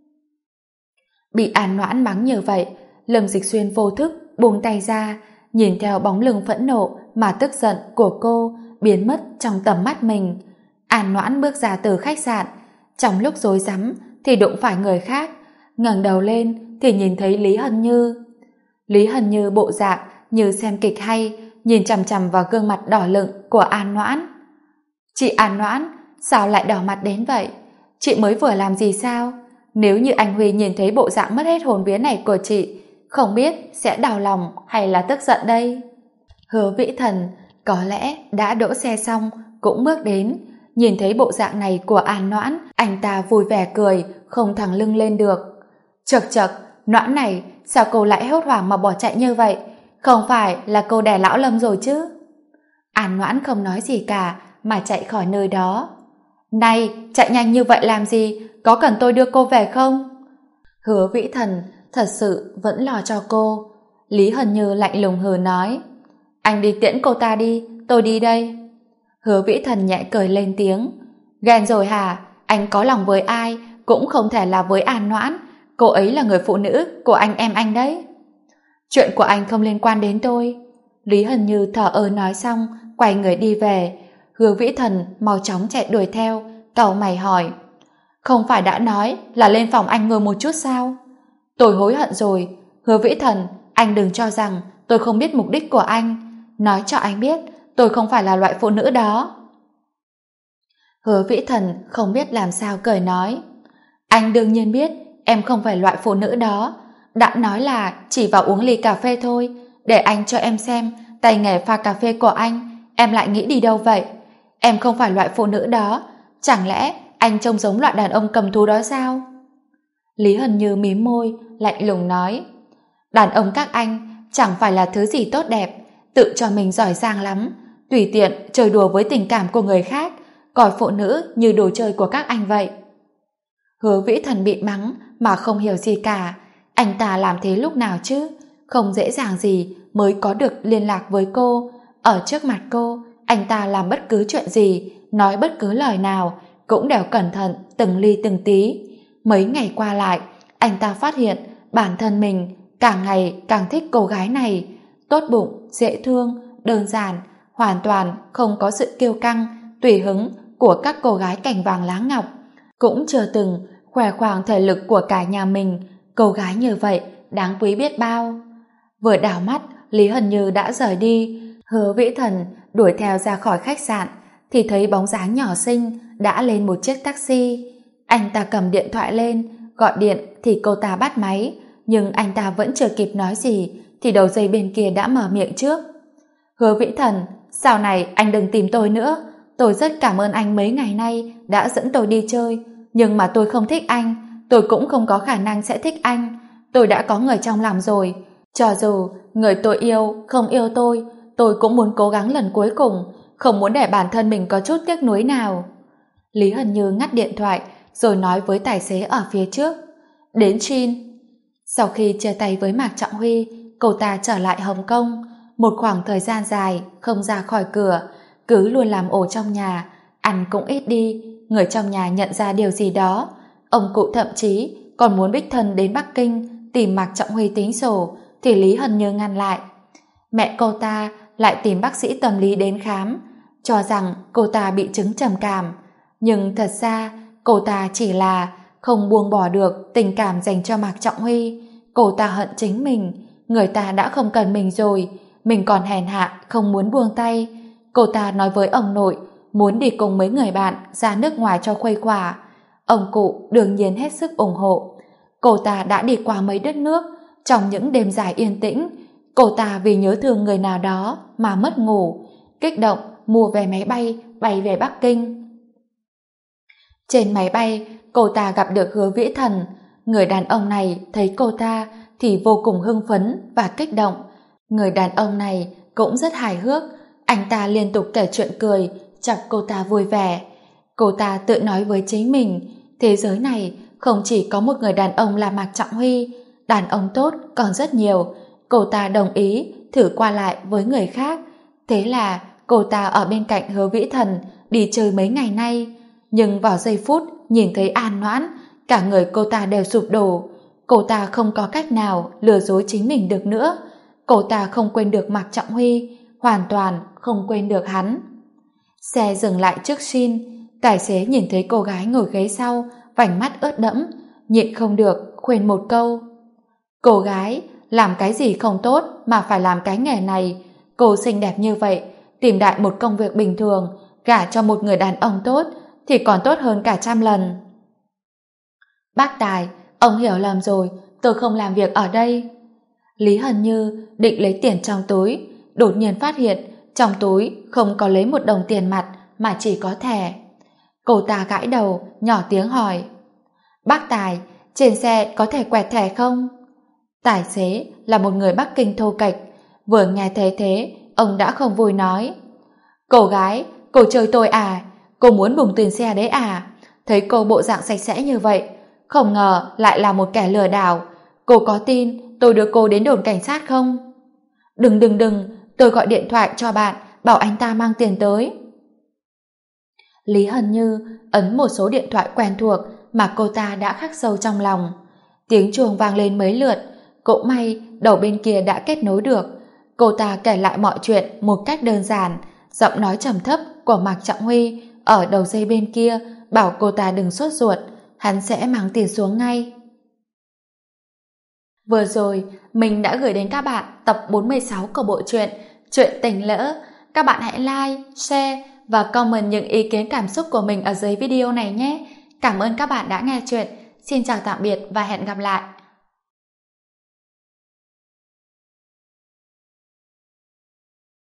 Speaker 1: Bị An Noãn mắng như vậy, Lâm Dịch Xuyên vô thức buông tay ra, nhìn theo bóng lưng phẫn nộ mà tức giận của cô biến mất trong tầm mắt mình. An Noãn bước ra từ khách sạn, trong lúc rối rắm thì đụng phải người khác, ngẩng đầu lên thì nhìn thấy Lý Hân Như. Lý Hân Như bộ dạng như xem kịch hay, nhìn chằm chằm vào gương mặt đỏ lựng của An Noãn. Chị An Noãn, sao lại đỏ mặt đến vậy? Chị mới vừa làm gì sao? Nếu như anh Huy nhìn thấy bộ dạng mất hết hồn vía này của chị, không biết sẽ đau lòng hay là tức giận đây. Hứa Vĩ Thần có lẽ đã đỗ xe xong cũng bước đến, nhìn thấy bộ dạng này của An Noãn, anh ta vui vẻ cười, không thẳng lưng lên được. Chậc chậc, Noãn này, sao cô lại hốt hoảng mà bỏ chạy như vậy? Không phải là cô đè lão Lâm rồi chứ? An Noãn không nói gì cả mà chạy khỏi nơi đó. Này, chạy nhanh như vậy làm gì? Có cần tôi đưa cô về không? Hứa Vĩ Thần thật sự vẫn lo cho cô. Lý Hân Như lạnh lùng hừ nói, anh đi tiễn cô ta đi, tôi đi đây. Hứa Vĩ Thần nhẹ cười lên tiếng, ghen rồi hả? Anh có lòng với ai cũng không thể là với An Noãn, cô ấy là người phụ nữ của anh em anh đấy. Chuyện của anh không liên quan đến tôi. Lý Hân Như thở ơ nói xong quay người đi về. Hứa Vĩ Thần mau chóng chạy đuổi theo, cau mày hỏi, không phải đã nói là lên phòng anh ngồi một chút sao? Tôi hối hận rồi. Hứa Vĩ Thần, anh đừng cho rằng tôi không biết mục đích của anh. Nói cho anh biết, tôi không phải là loại phụ nữ đó. Hứa Vĩ Thần không biết làm sao cười nói, anh đương nhiên biết em không phải loại phụ nữ đó. Đã nói là chỉ vào uống ly cà phê thôi, để anh cho em xem tay nghề pha cà phê của anh, em lại nghĩ đi đâu vậy? Em không phải loại phụ nữ đó, chẳng lẽ anh trông giống loại đàn ông cầm thú đó sao? Lý Hân Như mím môi, lạnh lùng nói, đàn ông các anh chẳng phải là thứ gì tốt đẹp, tự cho mình giỏi giang lắm, tùy tiện chơi đùa với tình cảm của người khác, coi phụ nữ như đồ chơi của các anh vậy. Hứa Vĩ Thần bị mắng mà không hiểu gì cả. Anh ta làm thế lúc nào chứ? Không dễ dàng gì mới có được liên lạc với cô. Ở trước mặt cô, anh ta làm bất cứ chuyện gì, nói bất cứ lời nào cũng đều cẩn thận từng ly từng tí. Mấy ngày qua lại, anh ta phát hiện bản thân mình càng ngày càng thích cô gái này. Tốt bụng, dễ thương, đơn giản, hoàn toàn không có sự kiêu căng, tùy hứng của các cô gái cành vàng lá ngọc. Cũng chưa từng khoe khoang thể lực của cả nhà mình. Cô gái như vậy đáng quý biết bao. Vừa đảo mắt, Lý Hân Như đã rời đi. Hứa Vĩ Thần đuổi theo ra khỏi khách sạn thì thấy bóng dáng nhỏ xinh đã lên một chiếc taxi. Anh ta cầm điện thoại lên, gọi điện thì cô ta bắt máy, nhưng anh ta vẫn chưa kịp nói gì thì đầu dây bên kia đã mở miệng trước. Hứa Vĩ Thần, sau này anh đừng tìm tôi nữa. Tôi rất cảm ơn anh mấy ngày nay đã dẫn tôi đi chơi, nhưng mà tôi không thích anh, tôi cũng không có khả năng sẽ thích anh. Tôi đã có người trong lòng rồi. Cho dù người tôi yêu không yêu tôi cũng muốn cố gắng lần cuối cùng, không muốn để bản thân mình có chút tiếc nuối nào. Lý Hân Như ngắt điện thoại rồi nói với tài xế ở phía trước, đến Chin. Sau khi chia tay với Mạc Trọng Huy, cô ta trở lại Hồng Kông. Một khoảng thời gian dài không ra khỏi cửa, cứ luôn làm ổ trong nhà, ăn cũng ít đi. Người trong nhà nhận ra điều gì đó. Ông cụ thậm chí còn muốn đích thân đến Bắc Kinh tìm Mạc Trọng Huy tính sổ, thì Lý Hân Như ngăn lại. Mẹ cô ta lại tìm bác sĩ tâm lý đến khám, cho rằng cô ta bị chứng trầm cảm. Nhưng thật ra cô ta chỉ là không buông bỏ được tình cảm dành cho Mạc Trọng Huy. Cô ta hận chính mình, người ta đã không cần mình rồi, mình còn hèn hạ không muốn buông tay. Cô ta nói với ông nội muốn đi cùng mấy người bạn ra nước ngoài cho khuây khỏa. Ông cụ đương nhiên hết sức ủng hộ. Cô ta đã đi qua mấy đất nước, trong những đêm dài yên tĩnh, cô ta vì nhớ thương người nào đó mà mất ngủ, kích động mua vé máy bay bay về Bắc Kinh. Trên máy bay, cô ta gặp được Hứa Vĩ Thần. Người đàn ông này thấy cô ta thì vô cùng hưng phấn và kích động. Người đàn ông này cũng rất hài hước, anh ta liên tục kể chuyện cười, chọc cô ta vui vẻ. Cô ta tự nói với chính mình, thế giới này không chỉ có một người đàn ông là Mạc Trọng Huy, đàn ông tốt còn rất nhiều. Cô ta đồng ý thử qua lại với người khác. Thế là cô ta ở bên cạnh Hứa Vĩ Thần đi chơi mấy ngày nay. Nhưng vào giây phút nhìn thấy An Noãn, cả người cô ta đều sụp đổ. Cô ta không có cách nào lừa dối chính mình được nữa. Cô ta không quên được Mạc Trọng Huy, hoàn toàn không quên được hắn. Xe dừng lại trước Shin, tài xế nhìn thấy cô gái ngồi ghế sau, vành mắt ướt đẫm, nhịn không được khuyên một câu. Cô gái, làm cái gì không tốt mà phải làm cái nghề này? Cô xinh đẹp như vậy, tìm đại một công việc bình thường, gả cho một người đàn ông tốt thì còn tốt hơn cả trăm lần. Bác Tài, ông hiểu lầm rồi, tôi không làm việc ở đây. Lý Hân Như định lấy tiền trong túi, đột nhiên phát hiện trong túi không có lấy một đồng tiền mặt mà chỉ có thẻ. Cô ta gãi đầu, nhỏ tiếng hỏi: Bác Tài, trên xe có thể quẹt thẻ không? Tài xế là một người Bắc Kinh thô kệch, vừa nghe thấy thế, ông đã không vui nói: Cô gái, cô chơi tôi à? Cô muốn bùng tiền xe đấy à? Thấy cô bộ dạng sạch sẽ như vậy, không ngờ lại là một kẻ lừa đảo. Cô có tin tôi đưa cô đến đồn cảnh sát không? Đừng, tôi gọi điện thoại cho bạn, bảo anh ta mang tiền tới. Lý Hân Như ấn một số điện thoại quen thuộc mà cô ta đã khắc sâu trong lòng. Tiếng chuông vang lên mấy lượt, cũng may đầu bên kia đã kết nối được. Cô ta kể lại mọi chuyện một cách đơn giản, giọng nói trầm thấp của Mạc Trọng Huy ở đầu dây bên kia bảo cô ta đừng sốt ruột, hắn sẽ mang tiền xuống ngay. Vừa rồi, mình đã gửi đến các bạn tập 46 của bộ truyện Chuyện Tình Lỡ. Các bạn hãy like, share và comment những ý kiến cảm xúc của mình ở dưới video này nhé. Cảm ơn các bạn đã nghe chuyện. Xin chào tạm biệt và hẹn gặp lại.